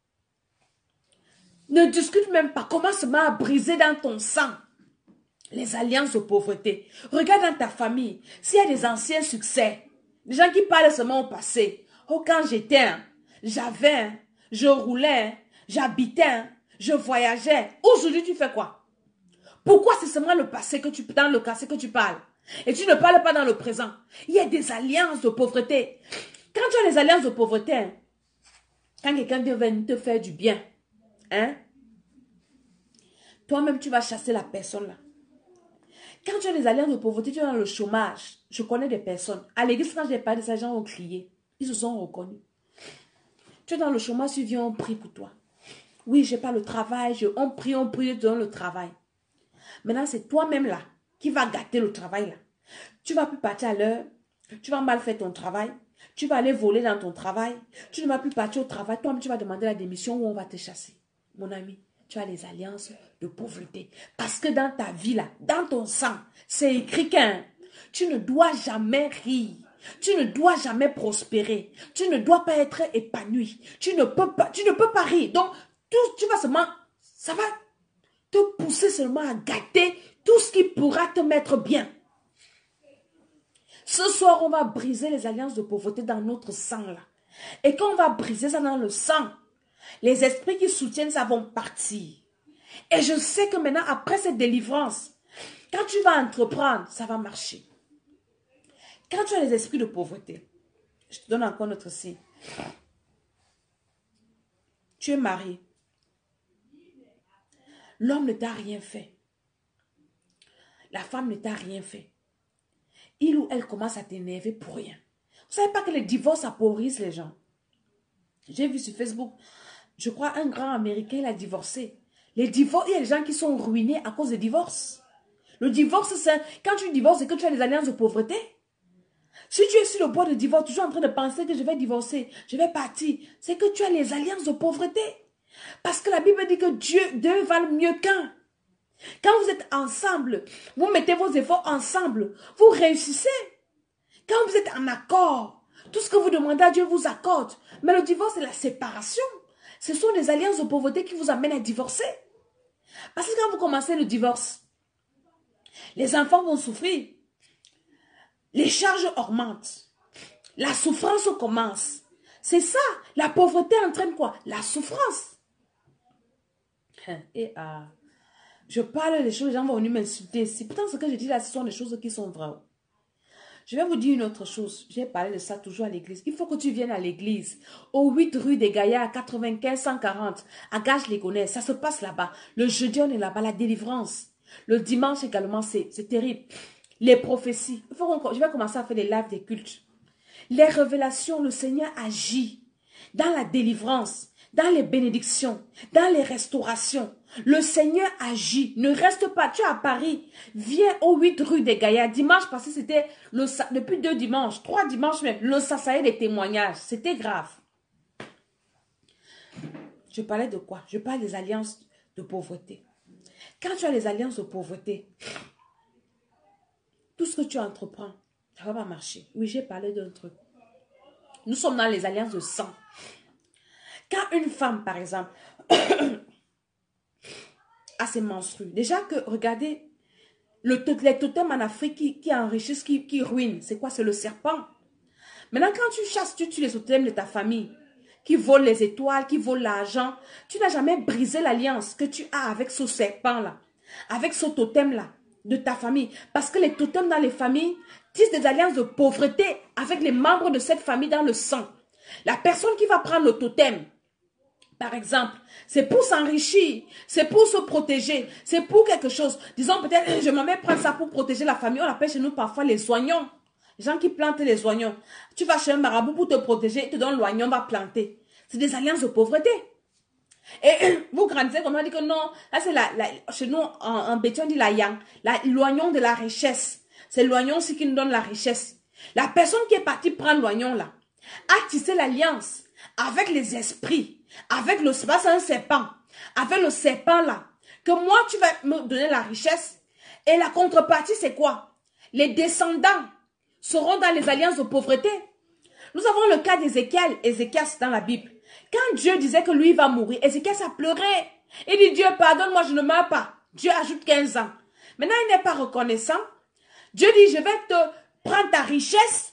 Ne discute même pas. Commence à briser dans ton sang les alliances de pauvreté. Regarde dans ta famille. S'il y a des anciens succès, des gens qui parlent seulement au passé. Oh, quand j'étais, j'avais, je roulais, j'habitais, je voyageais. Aujourd'hui, tu fais quoi? Pourquoi c'est seulement le passé que dans le passé que tu parles? Et tu ne parles pas dans le présent. Il y a des alliances de pauvreté. Quand tu as des alliances de pauvreté, quand quelqu'un vient venir te faire du bien, hein? Toi-même, tu vas chasser la personne là. Quand tu as des alliances de pauvreté, tu es dans le chômage. Je connais des personnes. À l'église, quand j'ai parlé de ça, les gens ont crié. Ils se sont reconnus. Tu es dans le chômage, tu viens, on prie pour toi. Oui, je n'ai pas le travail. On prie, on te donne le travail. Maintenant, c'est toi-même là qui va gâter le travail là. Tu ne vas plus partir à l'heure. Tu vas mal faire ton travail. Tu vas aller voler dans ton travail. Tu ne vas plus partir au travail. Toi-même, tu vas demander la démission ou on va te chasser. Mon ami, tu as les alliances de pauvreté. Parce que dans ta vie là, dans ton sang, c'est écrit qu'un, tu ne dois jamais rire. Tu ne dois jamais prospérer. Tu ne dois pas être épanoui. Tu ne peux pas rire. Donc, tu vas seulement, ça va te pousser seulement à gâter tout ce qui pourra te mettre bien. Ce soir, on va briser les alliances de pauvreté dans notre sang là. Et quand on va briser ça dans le sang, les esprits qui soutiennent ça vont partir. Et je sais que maintenant, après cette délivrance, quand tu vas entreprendre, ça va marcher. Quand tu as les esprits de pauvreté, je te donne encore notre signe. Tu es marié. L'homme ne t'a rien fait. La femme ne t'a rien fait. Il ou elle commence à t'énerver pour rien. Vous ne savez pas que les divorces appauvrissent les gens. J'ai vu sur Facebook, je crois un grand Américain, il a divorcé. Les divorces, il y a des gens qui sont ruinés à cause des divorces. Le divorce, c'est quand tu divorces, c'est que tu as des alliances de pauvreté. Si tu es sur le bord de divorce, toujours en train de penser que je vais divorcer, je vais partir, c'est que tu as les alliances de pauvreté. Parce que la Bible dit que Dieu valent mieux qu'un. Quand vous êtes ensemble, vous mettez vos efforts ensemble, vous réussissez. Quand vous êtes en accord, tout ce que vous demandez à Dieu vous accorde. Mais le divorce, c'est la séparation. Ce sont des alliances de pauvreté qui vous amènent à divorcer. Parce que quand vous commencez le divorce, les enfants vont souffrir. Les charges augmentent. La souffrance commence. C'est ça. La pauvreté entraîne quoi? La souffrance. Je parle des choses, les gens vont venir m'insulter ici. Pourtant, ce que je dis là, ce sont des choses qui sont vraies. Je vais vous dire une autre chose. J'ai parlé de ça toujours à l'église. Il faut que tu viennes à l'église. Au 8 rue des Gaillards, 95 140, à Gage-les-Gonesse. Ça se passe là-bas. Le jeudi, on est là-bas. La délivrance. Le dimanche également, c'est terrible. Les prophéties. Je vais commencer à faire des lives des cultes. Les révélations, le Seigneur agit dans la délivrance, dans les bénédictions, dans les restaurations. Le Seigneur agit. Ne reste pas. Tu es à Paris. Viens au 8 rue des Gaillards. Dimanche passé, c'était depuis 2 dimanches, 3 dimanches même. Le Sassaï des témoignages. C'était grave. Je parlais de quoi? Je parle des alliances de pauvreté. Quand tu as les alliances de pauvreté, tout ce que tu entreprends, ça ne va pas marcher. Oui, j'ai parlé d'un truc. Nous sommes dans les alliances de sang. Quand une femme, par exemple, a ses menstrues, déjà que, regardez, les totems en Afrique qui enrichissent, qui ruinent, c'est quoi? C'est le serpent. Maintenant, quand tu chasses, tu tues les totems de ta famille, qui volent les étoiles, qui volent l'argent, tu n'as jamais brisé l'alliance que tu as avec ce serpent-là, avec ce totem-là, de ta famille. Parce que les totems dans les familles tissent des alliances de pauvreté avec les membres de cette famille dans le sang. La personne qui va prendre le totem, par exemple, c'est pour s'enrichir, c'est pour se protéger, c'est pour quelque chose. Disons peut-être, je m'en vais prendre ça pour protéger la famille. On appelle chez nous parfois les oignons. Les gens qui plantent les oignons. Tu vas chez un marabout pour te protéger, il te donne l'oignon, va planter. C'est des alliances de pauvreté. Et vous grandissez comme on dit que non, là c'est chez nous en béton on dit la yang, l'oignon de la richesse. C'est l'oignon aussi qui nous donne la richesse. La personne qui est partie prendre l'oignon là, a tissé l'alliance avec les esprits, avec le, c'est un serpent, avec le serpent là, que moi tu vas me donner la richesse. Et la contrepartie c'est quoi? Les descendants seront dans les alliances de pauvreté. Nous avons le cas d'Ézéchiel. Ézéchiel, c'est dans la Bible. Quand Dieu disait que lui va mourir, Ézéchiel a pleuré. Il dit, Dieu, pardonne-moi, je ne meurs pas. Dieu ajoute 15 ans. Maintenant, il n'est pas reconnaissant. Dieu dit, je vais te prendre ta richesse.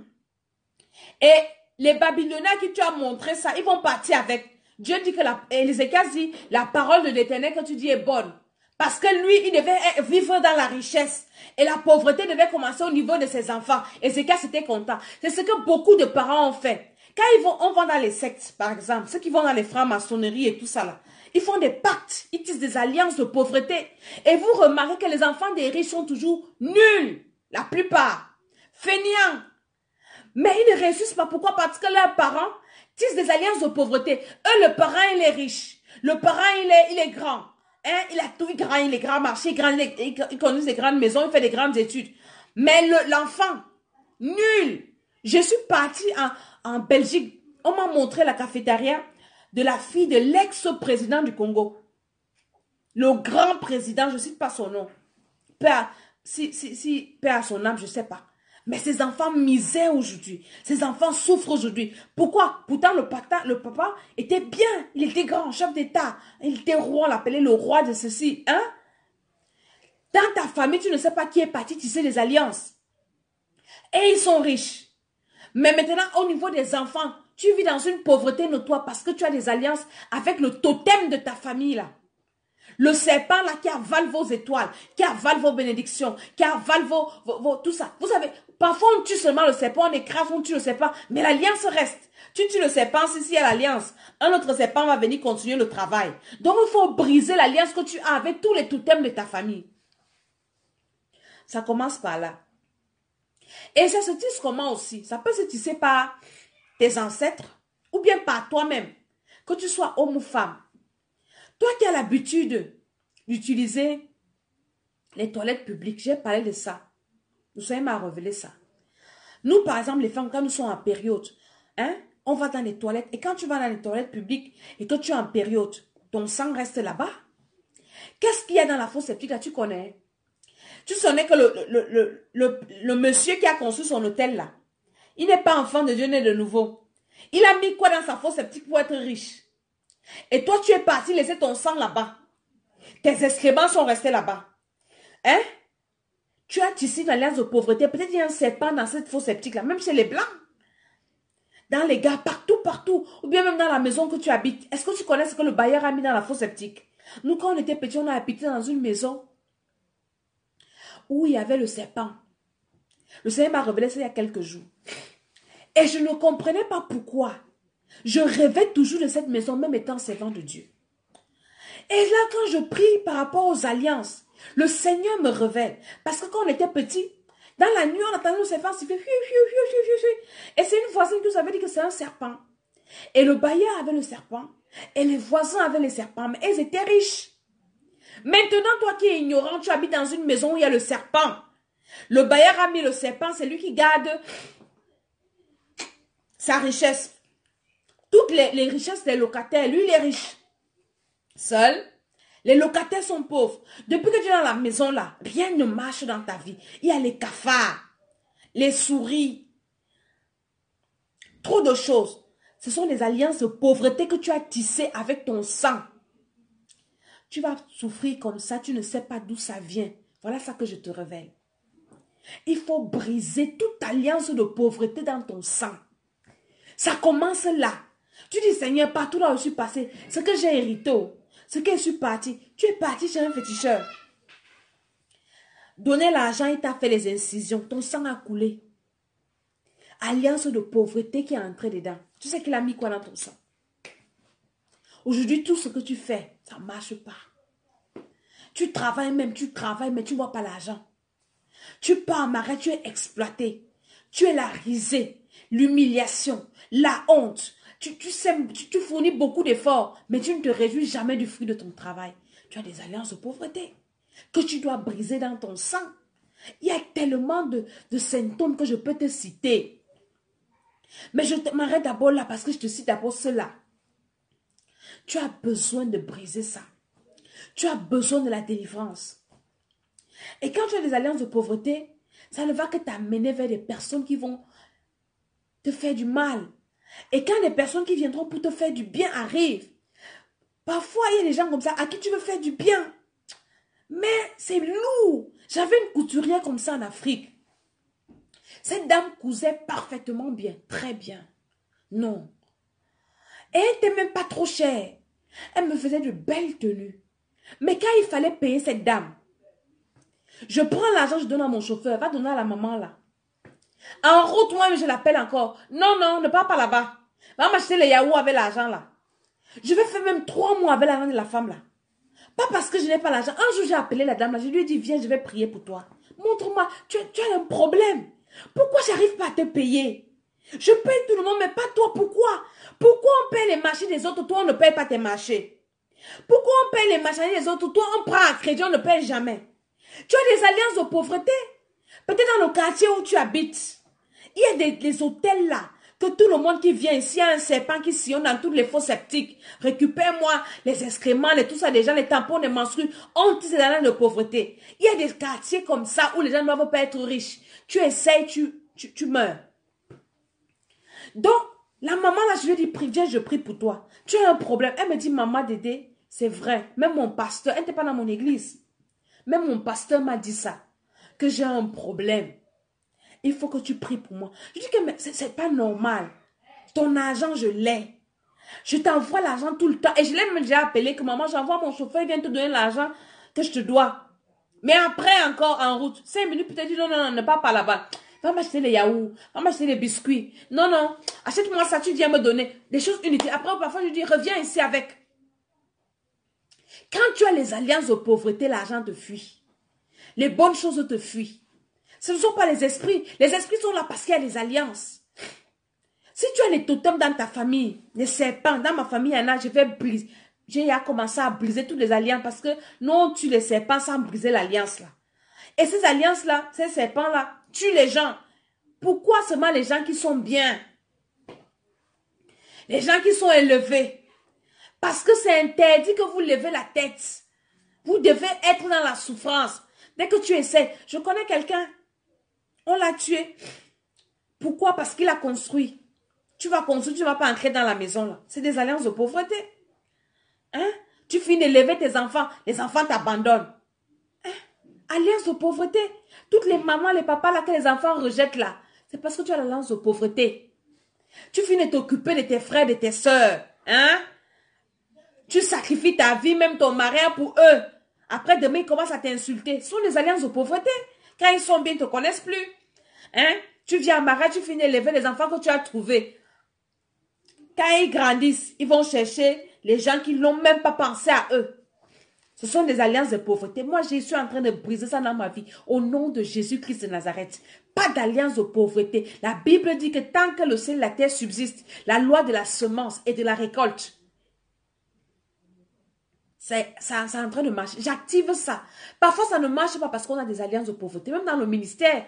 Et les Babyloniens qui tu as montré ça, ils vont partir avec. Dieu dit que Ézéchiel dit, la parole de l'Éternel que tu dis est bonne. Parce que lui, il devait vivre dans la richesse. Et la pauvreté devait commencer au niveau de ses enfants. Ézéchiel était content. C'est ce que beaucoup de parents ont fait. Quand on va dans les sectes, par exemple, ceux qui vont dans les francs-maçonneries et tout ça là, ils font des pactes, ils tissent des alliances de pauvreté. Et vous remarquez que les enfants des riches sont toujours nuls, la plupart, fainéants. Mais ils ne réussissent pas. Pourquoi? Parce que leurs parents tissent des alliances de pauvreté. Eux, le parent, il est riche. Le parent, il est grand. Hein? Il a tout, il est grand marché, il connaît des grandes maisons, il fait des grandes études. Mais l'enfant, nul. Je suis partie en Belgique. On m'a montré la cafétéria de la fille de l'ex-président du Congo. Le grand président, je ne cite pas son nom. Père à son âme, je ne sais pas. Mais ces enfants misèrent aujourd'hui. Ces enfants souffrent aujourd'hui. Pourquoi? Pourtant, le papa était bien. Il était grand, chef d'État. Il était roi, on l'appelait le roi de ceci. Hein? Dans ta famille, tu ne sais pas qui est parti tisser les alliances. Et ils sont riches. Mais maintenant, au niveau des enfants, tu vis dans une pauvreté notoire parce que tu as des alliances avec le totem de ta famille là. Le serpent là qui avale vos étoiles, qui avale vos bénédictions, qui avale tout ça. Vous savez, parfois on tue seulement le serpent, on écrase, on tue le serpent, mais l'alliance reste. Tu tues le serpent, si il y a l'alliance, un autre serpent va venir continuer le travail. Donc il faut briser l'alliance que tu as avec tous les totems de ta famille. Ça commence par là. Et ça se tisse comment aussi? Ça peut se tisser par tes ancêtres ou bien par toi-même. Que tu sois homme ou femme. Toi qui as l'habitude d'utiliser les toilettes publiques, j'ai parlé de ça. Nous sommes à révéler ça. Nous, par exemple, les femmes, quand nous sommes en période, hein, on va dans les toilettes. Et quand tu vas dans les toilettes publiques et que tu es en période, ton sang reste là-bas. Qu'est-ce qu'il y a dans la fosse septique là, tu connais? Tu connais que le monsieur qui a construit son hôtel là, il n'est pas enfant de Dieu né de nouveau. Il a mis quoi dans sa fosse septique pour être riche? Et toi, tu es parti laisser ton sang là-bas. Tes excréments sont restés là-bas. Hein? Tu as tissé une alliance de pauvreté. Peut-être il y a un serpent dans cette fosse septique-là. Même chez les Blancs. Dans les gars, partout. Ou bien même dans la maison que tu habites. Est-ce que tu connais ce que le bailleur a mis dans la fosse septique? Nous, quand on était petits, on a habité dans une maison où il y avait le serpent. Le Seigneur m'a révélé ça il y a quelques jours. Et je ne comprenais pas pourquoi. Je rêvais toujours de cette maison, même étant servant de Dieu. Et là, quand je prie par rapport aux alliances, le Seigneur me révèle. Parce que quand on était petit, dans la nuit, on entendait nos serpents siffler. Et c'est une voisine qui nous avait dit que c'est un serpent. Et le bailleur avait le serpent. Et les voisins avaient les serpents. Mais ils étaient riches. Maintenant, toi qui es ignorant, tu habites dans une maison où il y a le serpent. Le bailleur a mis le serpent, c'est lui qui garde sa richesse. Toutes les richesses des locataires, lui, il est riche. Seul, les locataires sont pauvres. Depuis que tu es dans la maison là, rien ne marche dans ta vie. Il y a les cafards, les souris, trop de choses. Ce sont des alliances de pauvreté que tu as tissées avec ton sang. Tu vas souffrir comme ça, tu ne sais pas d'où ça vient. Voilà ça que je te révèle. Il faut briser toute alliance de pauvreté dans ton sang. Ça commence là. Tu dis, Seigneur, partout là où je suis passé, ce que j'ai hérité, ce que je suis parti, tu es parti chez un féticheur. Donner l'argent, il t'a fait les incisions, ton sang a coulé. Alliance de pauvreté qui est entrée dedans. Tu sais qu'il a mis quoi dans ton sang? Aujourd'hui, tout ce que tu fais, ça ne marche pas. Tu travailles, mais tu ne vois pas l'argent. Tu pars en marais, tu es exploité. Tu es la risée, l'humiliation, la honte. Tu fournis beaucoup d'efforts, mais tu ne te réjouis jamais du fruit de ton travail. Tu as des alliances de pauvreté que tu dois briser dans ton sang. Il y a tellement de symptômes que je peux te citer. Mais je m'arrête d'abord là parce que je te cite d'abord cela. Tu as besoin de briser ça. Tu as besoin de la délivrance. Et quand tu as des alliances de pauvreté, ça ne va que t'amener vers des personnes qui vont te faire du mal. Et quand des personnes qui viendront pour te faire du bien arrivent, parfois il y a des gens comme ça à qui tu veux faire du bien. Mais c'est lourd. J'avais une couturière comme ça en Afrique. Cette dame cousait parfaitement bien, très bien. Non. Et elle n'était même pas trop chère. Elle me faisait de belles tenues. Mais quand il fallait payer cette dame, je prends l'argent, je donne à mon chauffeur, va donner à la maman là. En route, moi, je l'appelle encore. Non, non, ne pars pas là-bas. Va m'acheter les yaourts avec l'argent là. Je vais faire même 3 mois avec l'argent de la femme là. Pas parce que je n'ai pas l'argent. Un jour, j'ai appelé la dame là. Je lui ai dit, viens, je vais prier pour toi. Montre-moi, tu as un problème. Pourquoi j'arrive pas à te payer? Je paye tout le monde, mais pas toi. Pourquoi? Pourquoi on paye les marchés des autres, toi, on ne paye pas tes marchés? Pourquoi on paye les marchandises des autres, toi, on prend à crédit, on ne paye jamais? Tu as des alliances de pauvreté. Peut-être dans le quartier où tu habites. Il y a des hôtels là, que tout le monde qui vient ici, il y a un serpent qui sillonne dans tous les faux sceptiques. Récupère-moi les excréments, tout ça, les gens, les tampons, les menstrues. On tisse des alliances de pauvreté. Il y a des quartiers comme ça où les gens ne doivent pas être riches. Tu essayes, tu meurs. Donc, la maman là, je lui ai dit, viens, je prie pour toi. Tu as un problème. Elle me dit, maman Dédé, c'est vrai. Même mon pasteur, elle n'était pas dans mon église. Même mon pasteur m'a dit ça. Que j'ai un problème. Il faut que tu pries pour moi. Je dis que c'est pas normal. Ton argent, je l'ai. Je t'envoie l'argent tout le temps. Et je l'ai même déjà appelé que maman, j'envoie mon chauffeur, il vient te donner l'argent que je te dois. Mais après, encore en route, 5 minutes, peut-être dit non, non, non, ne pars pas là-bas. Va m'acheter les yaourts, va m'acheter les biscuits. Non, non, achète-moi ça, tu viens me donner des choses inutiles. Après, parfois, je dis, reviens ici avec. Quand tu as les alliances de pauvreté, l'argent te fuit. Les bonnes choses te fuient. Ce ne sont pas les esprits. Les esprits sont là parce qu'il y a les alliances. Si tu as les totems dans ta famille, les serpents, dans ma famille, il y en a, je vais briser. J'ai commencé à briser toutes les alliances parce que non, tu les serpents sans briser l'alliance là. Et ces alliances-là, ces serpents-là, tuent les gens. Pourquoi seulement les gens qui sont bien? Les gens qui sont élevés. Parce que c'est interdit que vous levez la tête. Vous devez être dans la souffrance. Dès que tu essaies, je connais quelqu'un, on l'a tué. Pourquoi? Parce qu'il a construit. Tu vas construire, tu ne vas pas entrer dans la maison là. C'est des alliances de pauvreté. Hein? Tu finis d'élever tes enfants, les enfants t'abandonnent. Hein? Alliance de pauvreté. Toutes les mamans, les papas là que les enfants rejettent là, c'est parce que tu as l'alliance de pauvreté. Tu finis de t'occuper de tes frères, de tes soeurs. Hein? Tu sacrifies ta vie, même ton mari pour eux. Après demain, ils commencent à t'insulter. Ce sont des alliances de pauvreté. Quand ils sont bien, ils ne te connaissent plus. Hein? Tu viens à mariage, tu finis d'élever les enfants que tu as trouvés. Quand ils grandissent, ils vont chercher les gens qui n'ont même pas pensé à eux. Ce sont des alliances de pauvreté. Moi, je suis en train de briser ça dans ma vie. Au nom de Jésus-Christ de Nazareth. Pas d'alliance de pauvreté. La Bible dit que tant que le ciel et la terre subsistent, la loi de la semence et de la récolte, c'est en train de marcher. J'active ça. Parfois, ça ne marche pas parce qu'on a des alliances de pauvreté. Même dans le ministère.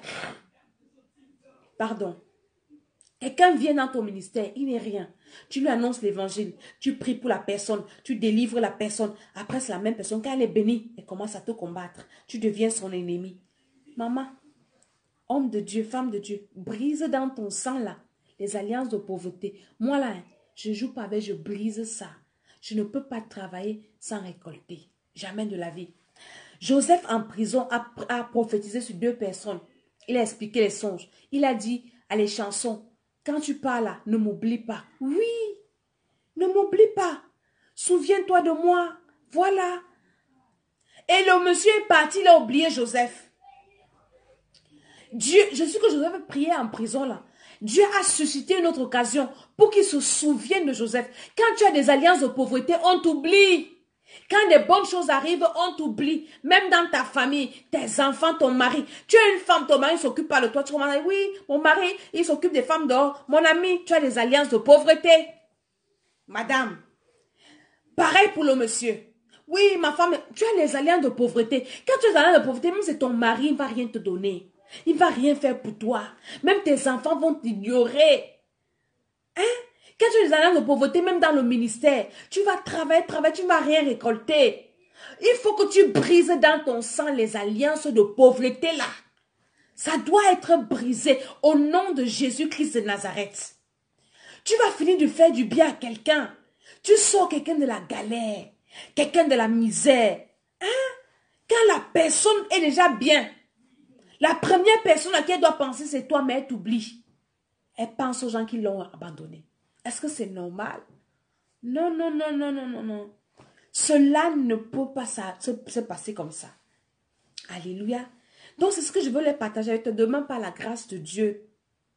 Pardon. Quelqu'un vient dans ton ministère, il n'est rien. Tu lui annonces l'évangile, tu pries pour la personne, tu délivres la personne. Après, c'est la même personne, quand elle est bénie, elle commence à te combattre. Tu deviens son ennemi. Maman, homme de Dieu, femme de Dieu, brise dans ton sang là les alliances de pauvreté. Moi là, je ne joue pas avec, je brise ça. Je ne peux pas travailler sans récolter. Jamais de la vie. Joseph en prison a prophétisé sur 2 personnes. Il a expliqué les songes. Il a dit à les chansons, quand tu parles là, ne m'oublie pas. Oui, ne m'oublie pas. Souviens-toi de moi. Voilà. Et le monsieur est parti, il a oublié Joseph. Dieu, je suis que Joseph priait en prison là. Dieu a suscité une autre occasion pour qu'il se souvienne de Joseph. Quand tu as des alliances de pauvreté, on t'oublie. Quand des bonnes choses arrivent, on t'oublie. Même dans ta famille, tes enfants, ton mari. Tu as une femme, ton mari s'occupe pas de toi. Tu commences à dire, oui, mon mari, il s'occupe des femmes dehors. Mon ami, tu as des alliances de pauvreté. Madame, pareil pour le monsieur. Oui, ma femme, tu as les alliances de pauvreté. Quand tu as des alliances de pauvreté, même c'est ton mari, il ne va rien te donner. Il ne va rien faire pour toi. Même tes enfants vont t'ignorer. Hein? Quand tu as des alliances de pauvreté, même dans le ministère, tu vas travailler, tu ne vas rien récolter. Il faut que tu brises dans ton sang les alliances de pauvreté là. Ça doit être brisé au nom de Jésus-Christ de Nazareth. Tu vas finir de faire du bien à quelqu'un. Tu sors quelqu'un de la galère, quelqu'un de la misère. Hein? Quand la personne est déjà bien, la première personne à qui elle doit penser, c'est toi, mais elle t'oublie. Elle pense aux gens qui l'ont abandonné. Est-ce que c'est normal? Non, non, non, non, non, non, non. Cela ne peut pas se passer comme ça. Alléluia. Donc, c'est ce que je veux les partager avec toi. Demain, par la grâce de Dieu,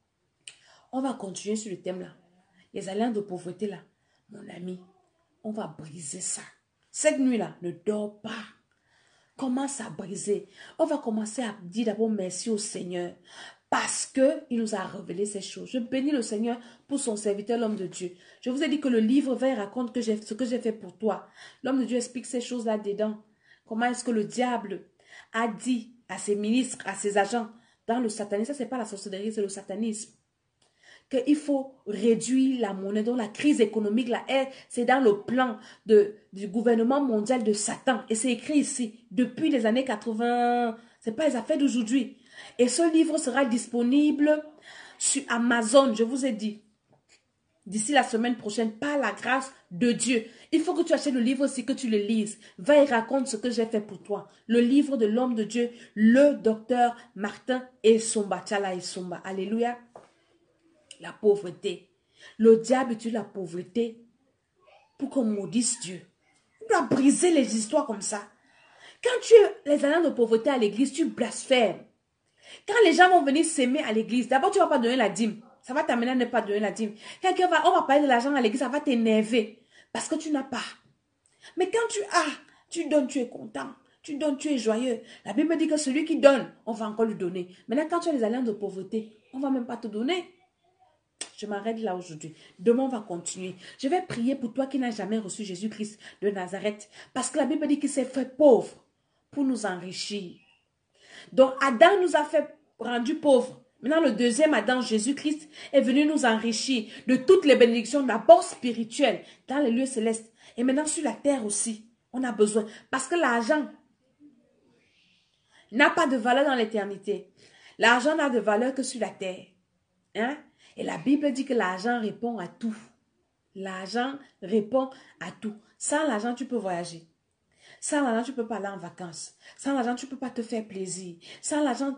on va continuer sur le thème là. Les alliances de pauvreté là. Mon ami, on va briser ça. Cette nuit-là, ne dors pas. Commence à briser. On va commencer à dire d'abord merci au Seigneur. Parce qu'il nous a révélé ces choses. Je bénis le Seigneur pour son serviteur, l'homme de Dieu. Je vous ai dit que le livre va et raconte ce que j'ai fait pour toi. L'homme de Dieu explique ces choses là-dedans. Comment est-ce que le diable a dit à ses ministres, à ses agents, dans le satanisme, ça c'est pas la sorcellerie, c'est le satanisme, qu'il faut réduire la monnaie. Donc la crise économique, là, c'est dans le plan du gouvernement mondial de Satan. Et c'est écrit ici, depuis les années 80, c'est pas les affaires d'aujourd'hui. Et ce livre sera disponible sur Amazon, je vous ai dit, d'ici la semaine prochaine, par la grâce de Dieu. Il faut que tu achètes le livre aussi, que tu le lises. Va et raconte ce que j'ai fait pour toi. Le livre de l'homme de Dieu, le docteur Martin Esomba. Tchala Esomba. Alléluia. La pauvreté. Le diable utilise la pauvreté pour qu'on maudisse Dieu. On doit briser les histoires comme ça. Quand tu es les alliances de pauvreté à l'église, tu blasphèmes. Quand les gens vont venir s'aimer à l'église, d'abord tu ne vas pas donner la dîme. Ça va t'amener à ne pas donner la dîme. Quand on va parler de l'argent à l'église, ça va t'énerver. Parce que tu n'as pas. Mais quand tu as, tu donnes, tu es content. Tu donnes, tu es joyeux. La Bible dit que celui qui donne, on va encore lui donner. Maintenant, quand tu as les alliances de pauvreté, on ne va même pas te donner. Je m'arrête là aujourd'hui. Demain, on va continuer. Je vais prier pour toi qui n'as jamais reçu Jésus-Christ de Nazareth. Parce que la Bible dit qu'il s'est fait pauvre pour nous enrichir. Donc, Adam nous a fait rendu pauvres. Maintenant, le deuxième Adam, Jésus-Christ, est venu nous enrichir de toutes les bénédictions, d'abord spirituelles, dans les lieux célestes. Et maintenant, sur la terre aussi, on a besoin. Parce que l'argent n'a pas de valeur dans l'éternité. L'argent n'a de valeur que sur la terre. Hein? Et la Bible dit que l'argent répond à tout. L'argent répond à tout. Sans l'argent, tu peux voyager. Sans l'argent, tu ne peux pas aller en vacances. Sans l'argent, tu ne peux pas te faire plaisir. Sans l'argent,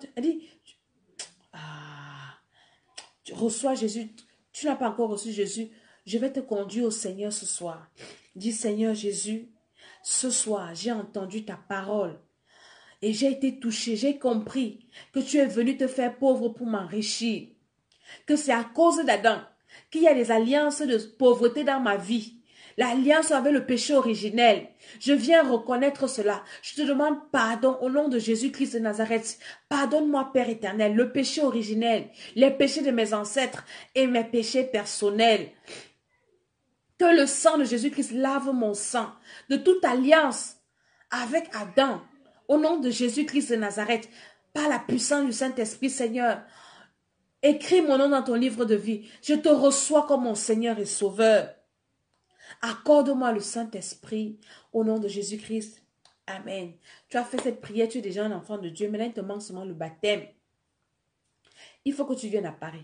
tu reçois Jésus. Tu n'as pas encore reçu Jésus. Je vais te conduire au Seigneur ce soir. Dis, Seigneur Jésus, ce soir, j'ai entendu ta parole. Et j'ai été touchée, j'ai compris que tu es venu te faire pauvre pour m'enrichir. Que c'est à cause d'Adam qu'il y a des alliances de pauvreté dans ma vie. L'alliance avec le péché originel. Je viens reconnaître cela. Je te demande pardon au nom de Jésus-Christ de Nazareth. Pardonne-moi, Père éternel, le péché originel, les péchés de mes ancêtres et mes péchés personnels. Que le sang de Jésus-Christ lave mon sang de toute alliance avec Adam. Au nom de Jésus-Christ de Nazareth, par la puissance du Saint-Esprit, Seigneur, écris mon nom dans ton livre de vie. Je te reçois comme mon Seigneur et Sauveur. Accorde-moi le Saint-Esprit au nom de Jésus-Christ. Amen. Tu as fait cette prière, tu es déjà un enfant de Dieu. Maintenant, il te manque seulement le baptême. Il faut que tu viennes à Paris.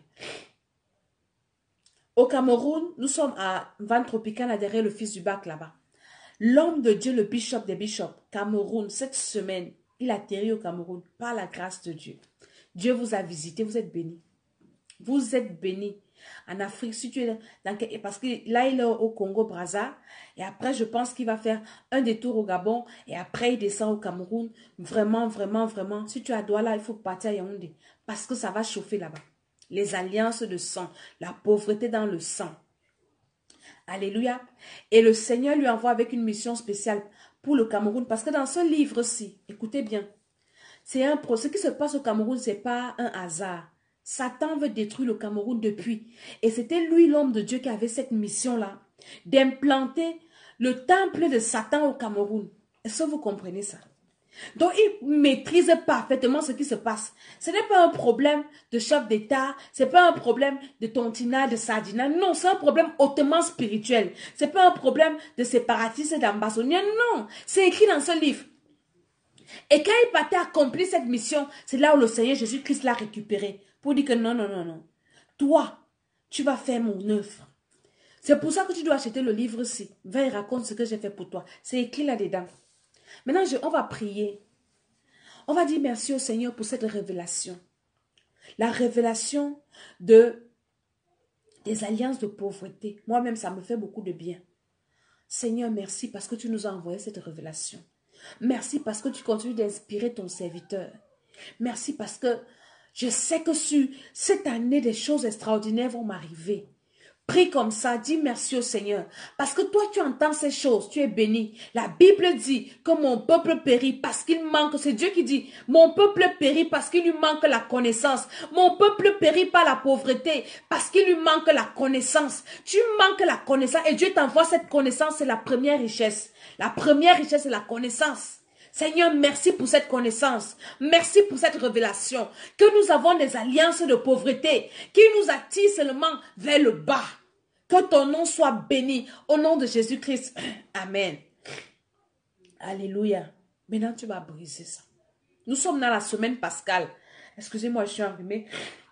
Au Cameroun, nous sommes à Van Tropicana derrière le fils du bac là-bas. L'homme de Dieu, le bishop des bishops, Cameroun, cette semaine, il atterrit au Cameroun par la grâce de Dieu. Dieu vous a visité, vous êtes bénis. Vous êtes bénis. En Afrique, si tu es dans, parce que là, il est au Congo-Brazza. Et après, je pense qu'il va faire un détour au Gabon. Et après, il descend au Cameroun. Vraiment, vraiment, vraiment. Si tu es à Douala, il faut partir à Yaoundé. Parce que ça va chauffer là-bas. Les alliances de sang. La pauvreté dans le sang. Alléluia. Et le Seigneur lui envoie avec une mission spéciale pour le Cameroun. Parce que dans ce livre-ci, écoutez bien, ce qui se passe au Cameroun, ce n'est pas un hasard. Satan veut détruire le Cameroun depuis. Et c'était lui, l'homme de Dieu, qui avait cette mission-là, d'implanter le temple de Satan au Cameroun. Est-ce que vous comprenez ça? Donc, il maîtrise parfaitement ce qui se passe. Ce n'est pas un problème de chef d'État, ce n'est pas un problème de tontina, de sardina. Non, c'est un problème hautement spirituel. Ce n'est pas un problème de séparatistes et d'ambassoniens. Non, c'est écrit dans ce livre. Et quand il partait accomplir cette mission, c'est là où le Seigneur Jésus-Christ l'a récupéré. Pour dire que non, non, non, non. Toi, tu vas faire mon œuvre. C'est pour ça que tu dois acheter le livre-ci. Va et raconte ce que j'ai fait pour toi. C'est écrit là-dedans. Maintenant, on va prier. On va dire merci au Seigneur pour cette révélation. La révélation des alliances de pauvreté. Moi-même, ça me fait beaucoup de bien. Seigneur, merci parce que tu nous as envoyé cette révélation. Merci parce que tu continues d'inspirer ton serviteur. Merci parce que je sais que sur cette année, des choses extraordinaires vont m'arriver. Prie comme ça, dis merci au Seigneur. Parce que toi, tu entends ces choses, tu es béni. La Bible dit que mon peuple périt parce qu'il manque. C'est Dieu qui dit, mon peuple périt parce qu'il lui manque la connaissance. Mon peuple périt par la pauvreté parce qu'il lui manque la connaissance. Tu manques la connaissance et Dieu t'envoie cette connaissance, c'est la première richesse. La première richesse, c'est la connaissance. Seigneur, merci pour cette connaissance. Merci pour cette révélation. Que nous avons des alliances de pauvreté qui nous attirent seulement vers le bas. Que ton nom soit béni au nom de Jésus-Christ. Amen. Alléluia. Maintenant, tu vas briser ça. Nous sommes dans la semaine pascale. Excusez-moi, je suis enrhumée.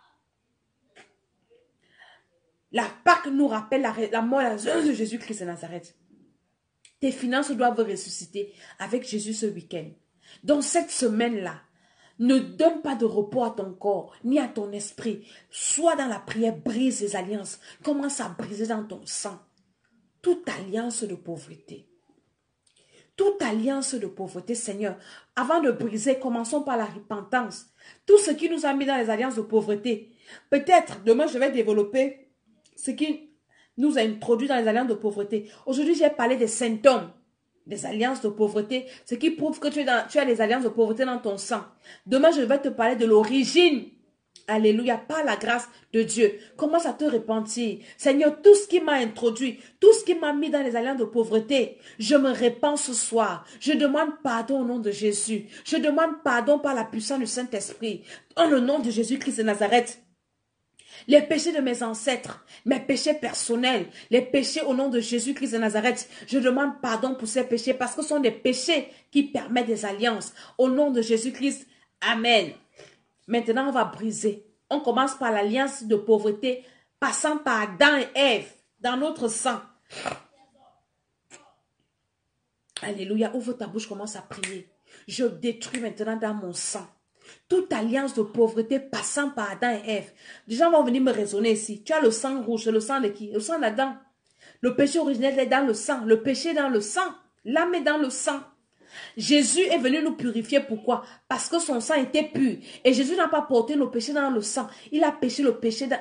La Pâque nous rappelle la mort de Jésus-Christ de Nazareth. Tes finances doivent ressusciter avec Jésus ce week-end. Donc cette semaine-là, ne donne pas de repos à ton corps, ni à ton esprit. Sois dans la prière, brise les alliances. Commence à briser dans ton sang toute alliance de pauvreté. Toute alliance de pauvreté, Seigneur. Avant de briser, commençons par la repentance. Tout ce qui nous a mis dans les alliances de pauvreté. Peut-être, demain, je vais développer ce qui nous a introduit dans les alliances de pauvreté. Aujourd'hui, j'ai parlé des symptômes des alliances de pauvreté, ce qui prouve que tu as des alliances de pauvreté dans ton sang. Demain, je vais te parler de l'origine. Alléluia, par la grâce de Dieu. Commence à te repentir. Seigneur, tout ce qui m'a introduit, tout ce qui m'a mis dans les alliances de pauvreté, je me répands ce soir. Je demande pardon au nom de Jésus. Je demande pardon par la puissance du Saint-Esprit. En le nom de Jésus-Christ de Nazareth. Les péchés de mes ancêtres, mes péchés personnels, les péchés au nom de Jésus-Christ de Nazareth, je demande pardon pour ces péchés parce que ce sont des péchés qui permettent des alliances. Au nom de Jésus-Christ, Amen. Maintenant, on va briser. On commence par l'alliance de pauvreté, passant par Adam et Ève, dans notre sang. Alléluia, ouvre ta bouche, commence à prier. Je détruis maintenant dans mon sang toute alliance de pauvreté passant par Adam et Ève. Des gens vont venir me raisonner ici. Tu as le sang rouge, le sang de qui? Le sang d'Adam. Le péché originel est dans le sang. Le péché est dans le sang. L'âme est dans le sang. Jésus est venu nous purifier. Pourquoi? Parce que son sang était pur. Et Jésus n'a pas porté nos péchés dans le sang. Il a porté le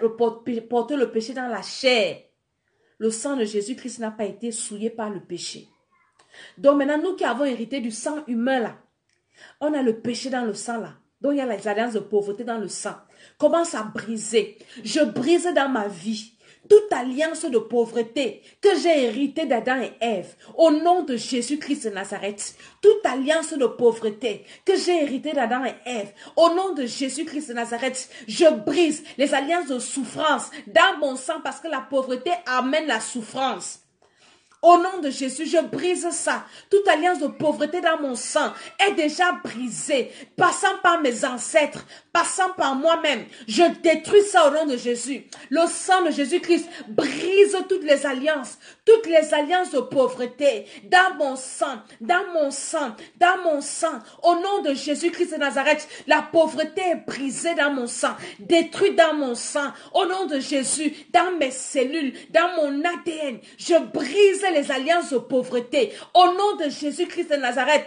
péché dans la chair. Le sang de Jésus-Christ n'a pas été souillé par le péché. Donc maintenant, nous qui avons hérité du sang humain là, on a le péché dans le sang là. Donc il y a les alliances de pauvreté dans le sang. Commence à briser. Je brise dans ma vie toute alliance de pauvreté que j'ai héritée d'Adam et Ève, au nom de Jésus-Christ de Nazareth. Toute alliance de pauvreté que j'ai héritée d'Adam et Ève, au nom de Jésus-Christ de Nazareth, je brise les alliances de souffrance dans mon sang parce que la pauvreté amène la souffrance. Au nom de Jésus, je brise ça. Toute alliance de pauvreté dans mon sang est déjà brisée. Passant par mes ancêtres, passant par moi-même, je détruis ça au nom de Jésus. Le sang de Jésus-Christ brise toutes les alliances de pauvreté dans mon sang, dans mon sang, dans mon sang. Au nom de Jésus-Christ de Nazareth, la pauvreté est brisée dans mon sang, détruite dans mon sang. Au nom de Jésus, dans mes cellules, dans mon ADN, je brise les alliances de pauvreté. Au nom de Jésus-Christ de Nazareth,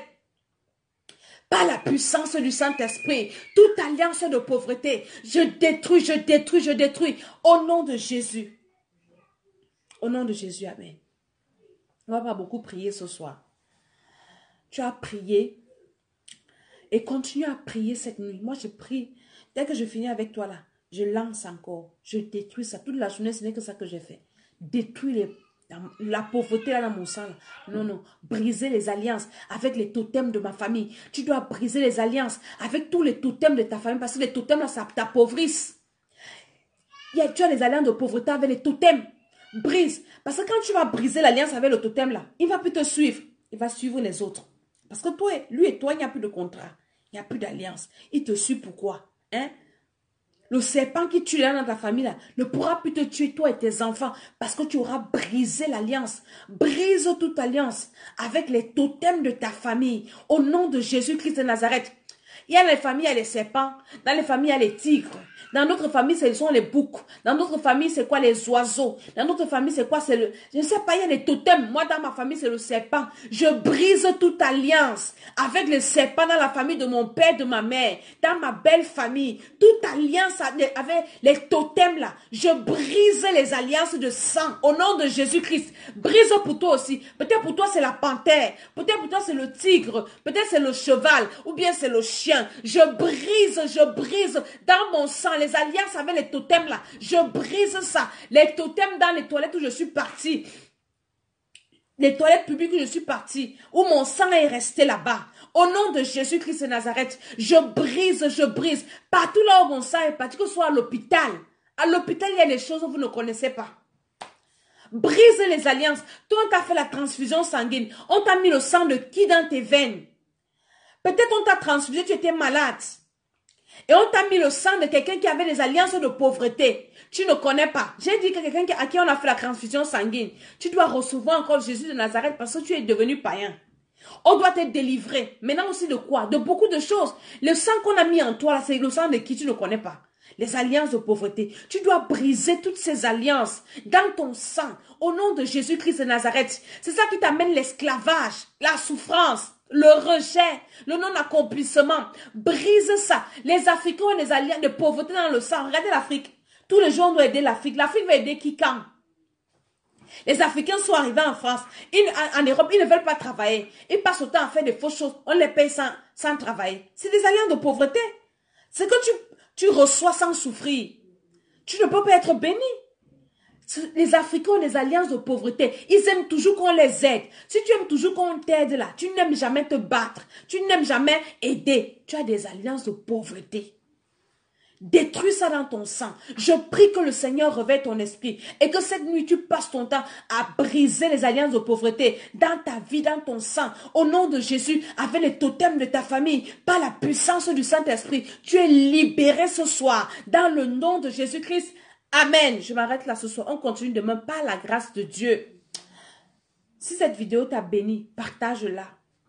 par la puissance du Saint-Esprit, toute alliance de pauvreté, je détruis, je détruis, je détruis. Au nom de Jésus. Au nom de Jésus, amen. On va pas beaucoup prier ce soir. Tu as prié et continue à prier cette nuit. Moi, je prie. Dès que je finis avec toi là, je lance encore. Je détruis ça. Toute la journée, ce n'est que ça que j'ai fait. Détruis la pauvreté là dans mon sang. Là. Non, non. Briser les alliances avec les totems de ma famille. Tu dois briser les alliances avec tous les totems de ta famille parce que les totems là, ça t'appauvrissent. Tu as les alliances de pauvreté avec les totems. Brise. Parce que quand tu vas briser l'alliance avec le totem là, il ne va plus te suivre. Il va suivre les autres. Parce que toi, lui et toi, il n'y a plus de contrat. Il n'y a plus d'alliance. Il te suit pourquoi? Hein? Le serpent qui tue là dans ta famille là, ne pourra plus te tuer toi et tes enfants parce que tu auras brisé l'alliance. Brise toute alliance avec les totems de ta famille au nom de Jésus-Christ de Nazareth. Il y a les familles, il y a les serpents. Dans les familles, il y a les tigres. Dans notre famille, ce sont les boucs. Dans notre famille, c'est quoi les oiseaux? Dans notre famille, c'est quoi? C'est le... Je ne sais pas, il y a les totems. Moi, dans ma famille, c'est le serpent. Je brise toute alliance avec les serpents dans la famille de mon père, de ma mère. Dans ma belle famille. Toute alliance avec les totems là. Je brise les alliances de sang au nom de Jésus-Christ. Brise pour toi aussi. Peut-être pour toi, c'est la panthère. Peut-être pour toi, c'est le tigre. Peut-être c'est le cheval. Ou bien c'est le chien. Je brise dans mon sang les alliances avec les totems là. Je brise ça. Les totems dans les toilettes où je suis partie. Les toilettes publiques où je suis partie. Où mon sang est resté là-bas. Au nom de Jésus-Christ de Nazareth. Je brise. Partout là où mon sang est parti. Que ce soit à l'hôpital. À l'hôpital, il y a des choses que vous ne connaissez pas. Brise les alliances. Toi, on t'a fait la transfusion sanguine. On t'a mis le sang de qui dans tes veines? Peut-être on t'a transfusé, tu étais malade. Et on t'a mis le sang de quelqu'un qui avait des alliances de pauvreté. Tu ne connais pas. J'ai dit que quelqu'un à qui on a fait la transfusion sanguine. Tu dois recevoir encore Jésus de Nazareth parce que tu es devenu païen. On doit te délivrer. Maintenant aussi de quoi? De beaucoup de choses. Le sang qu'on a mis en toi, c'est le sang de qui tu ne connais pas. Les alliances de pauvreté. Tu dois briser toutes ces alliances dans ton sang. Au nom de Jésus-Christ de Nazareth. C'est ça qui t'amène l'esclavage, la souffrance. Le rejet, le non-accomplissement, brise ça. Les Africains ont des alliances de pauvreté dans le sang. Regardez l'Afrique. Tous les jours, on doit aider l'Afrique. L'Afrique va aider qui quand? Les Africains sont arrivés en France. En Europe, ils ne veulent pas travailler. Ils passent autant à faire des fausses choses. On les paye sans travailler. C'est des alliances de pauvreté. C'est que tu reçois sans souffrir. Tu ne peux pas être béni. Les Africains ont des alliances de pauvreté. Ils aiment toujours qu'on les aide. Si tu aimes toujours qu'on t'aide là, tu n'aimes jamais te battre. Tu n'aimes jamais aider. Tu as des alliances de pauvreté. Détruis ça dans ton sang. Je prie que le Seigneur réveille ton esprit et que cette nuit tu passes ton temps à briser les alliances de pauvreté dans ta vie, dans ton sang. Au nom de Jésus, avec les totems de ta famille, par la puissance du Saint-Esprit, tu es libéré ce soir dans le nom de Jésus-Christ. Amen. Je m'arrête là ce soir. On continue demain par la grâce de Dieu. Si cette vidéo t'a béni, partage-la.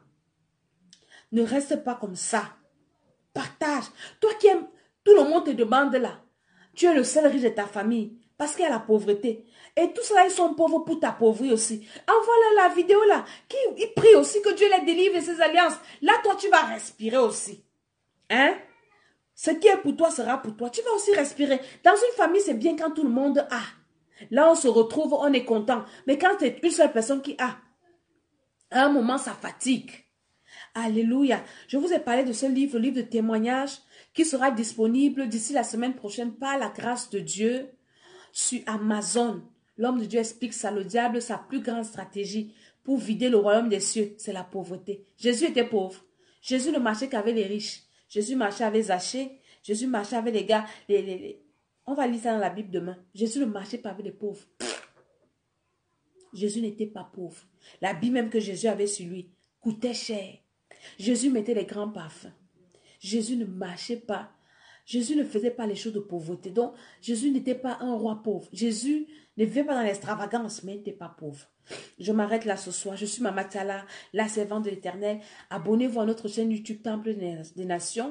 Ne reste pas comme ça. Partage. Toi qui aimes, tout le monde te demande là. Tu es le seul riche de ta famille. Parce qu'il y a la pauvreté. Et tout cela, ils sont pauvres pour t'appauvrir aussi. Envoie-leur la vidéo là. Ils prient aussi que Dieu les délivre de ces alliances. Là, toi, tu vas respirer aussi. Hein? Ce qui est pour toi sera pour toi. Tu vas aussi respirer. Dans une famille, c'est bien quand tout le monde a. Là, on se retrouve, on est content. Mais quand c'est une seule personne qui a, à un moment, ça fatigue. Alléluia. Je vous ai parlé de ce livre, le livre de témoignages, qui sera disponible d'ici la semaine prochaine par la grâce de Dieu sur Amazon. L'homme de Dieu explique ça. Le diable, sa plus grande stratégie pour vider le royaume des cieux, c'est la pauvreté. Jésus était pauvre. Jésus ne marchait qu'avec les riches. Jésus marchait avec Zachée. Jésus marchait avec les gars. On va lire ça dans la Bible demain. Jésus ne marchait pas avec les pauvres. Jésus n'était pas pauvre. L'habit même que Jésus avait sur lui coûtait cher. Jésus mettait les grands parfums. Jésus ne marchait pas. Jésus ne faisait pas les choses de pauvreté. Donc, Jésus n'était pas un roi pauvre. Jésus ne vivait pas dans l'extravagance, mais il n'était pas pauvre. Je m'arrête là ce soir. Je suis Mama Tala, la servante de l'Éternel. Abonnez-vous à notre chaîne YouTube Temple des Nations.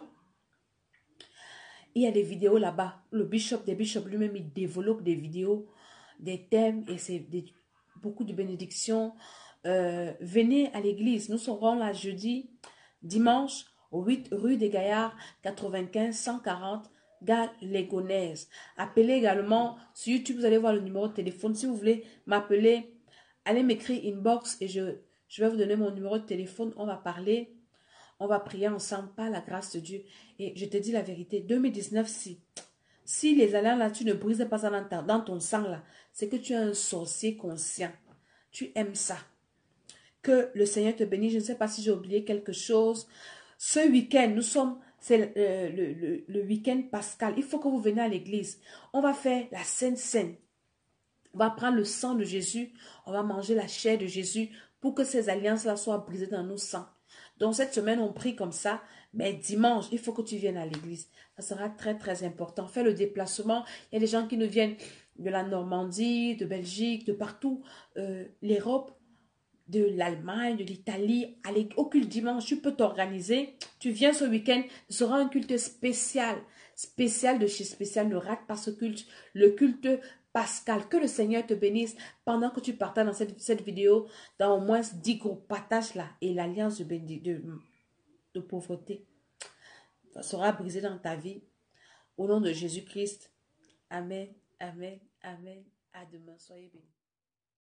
Il y a des vidéos là-bas. Le bishop des bishops lui-même, il développe des vidéos, des thèmes et c'est beaucoup de bénédictions. Venez à l'église. Nous serons là jeudi, dimanche, au 8 rue des Gaillards, 95 140, gare Légonaise. Appelez également sur YouTube, vous allez voir le numéro de téléphone. Si vous voulez m'appeler, allez m'écrire inbox et je vais vous donner mon numéro de téléphone. On va parler, on va prier ensemble par la grâce de Dieu. Et je te dis la vérité, 2019, si les alliances là, tu ne brises pas ça dans ton sang là, c'est que tu es un sorcier conscient. Tu aimes ça. Que le Seigneur te bénisse. Je ne sais pas si j'ai oublié quelque chose. Ce week-end, c'est le week-end pascal. Il faut que vous veniez à l'église. On va faire la Sainte Seine. On va prendre le sang de Jésus. On va manger la chair de Jésus pour que ces alliances-là soient brisées dans nos sangs. Donc cette semaine, on prie comme ça. Mais dimanche, il faut que tu viennes à l'église. Ça sera très, très important. Fais le déplacement. Il y a des gens qui nous viennent de la Normandie, de Belgique, de partout. L'Europe, de l'Allemagne, de l'Italie, au culte dimanche, tu peux t'organiser. Tu viens ce week-end, ce sera un culte spécial, spécial de chez spécial. Ne rate pas ce culte, le culte pascal. Que le Seigneur te bénisse pendant que tu partages dans cette vidéo, dans au moins 10 groupes. Partage là et l'alliance de pauvreté sera brisée dans ta vie. Au nom de Jésus-Christ. Amen, amen, amen. À demain. Soyez bénis.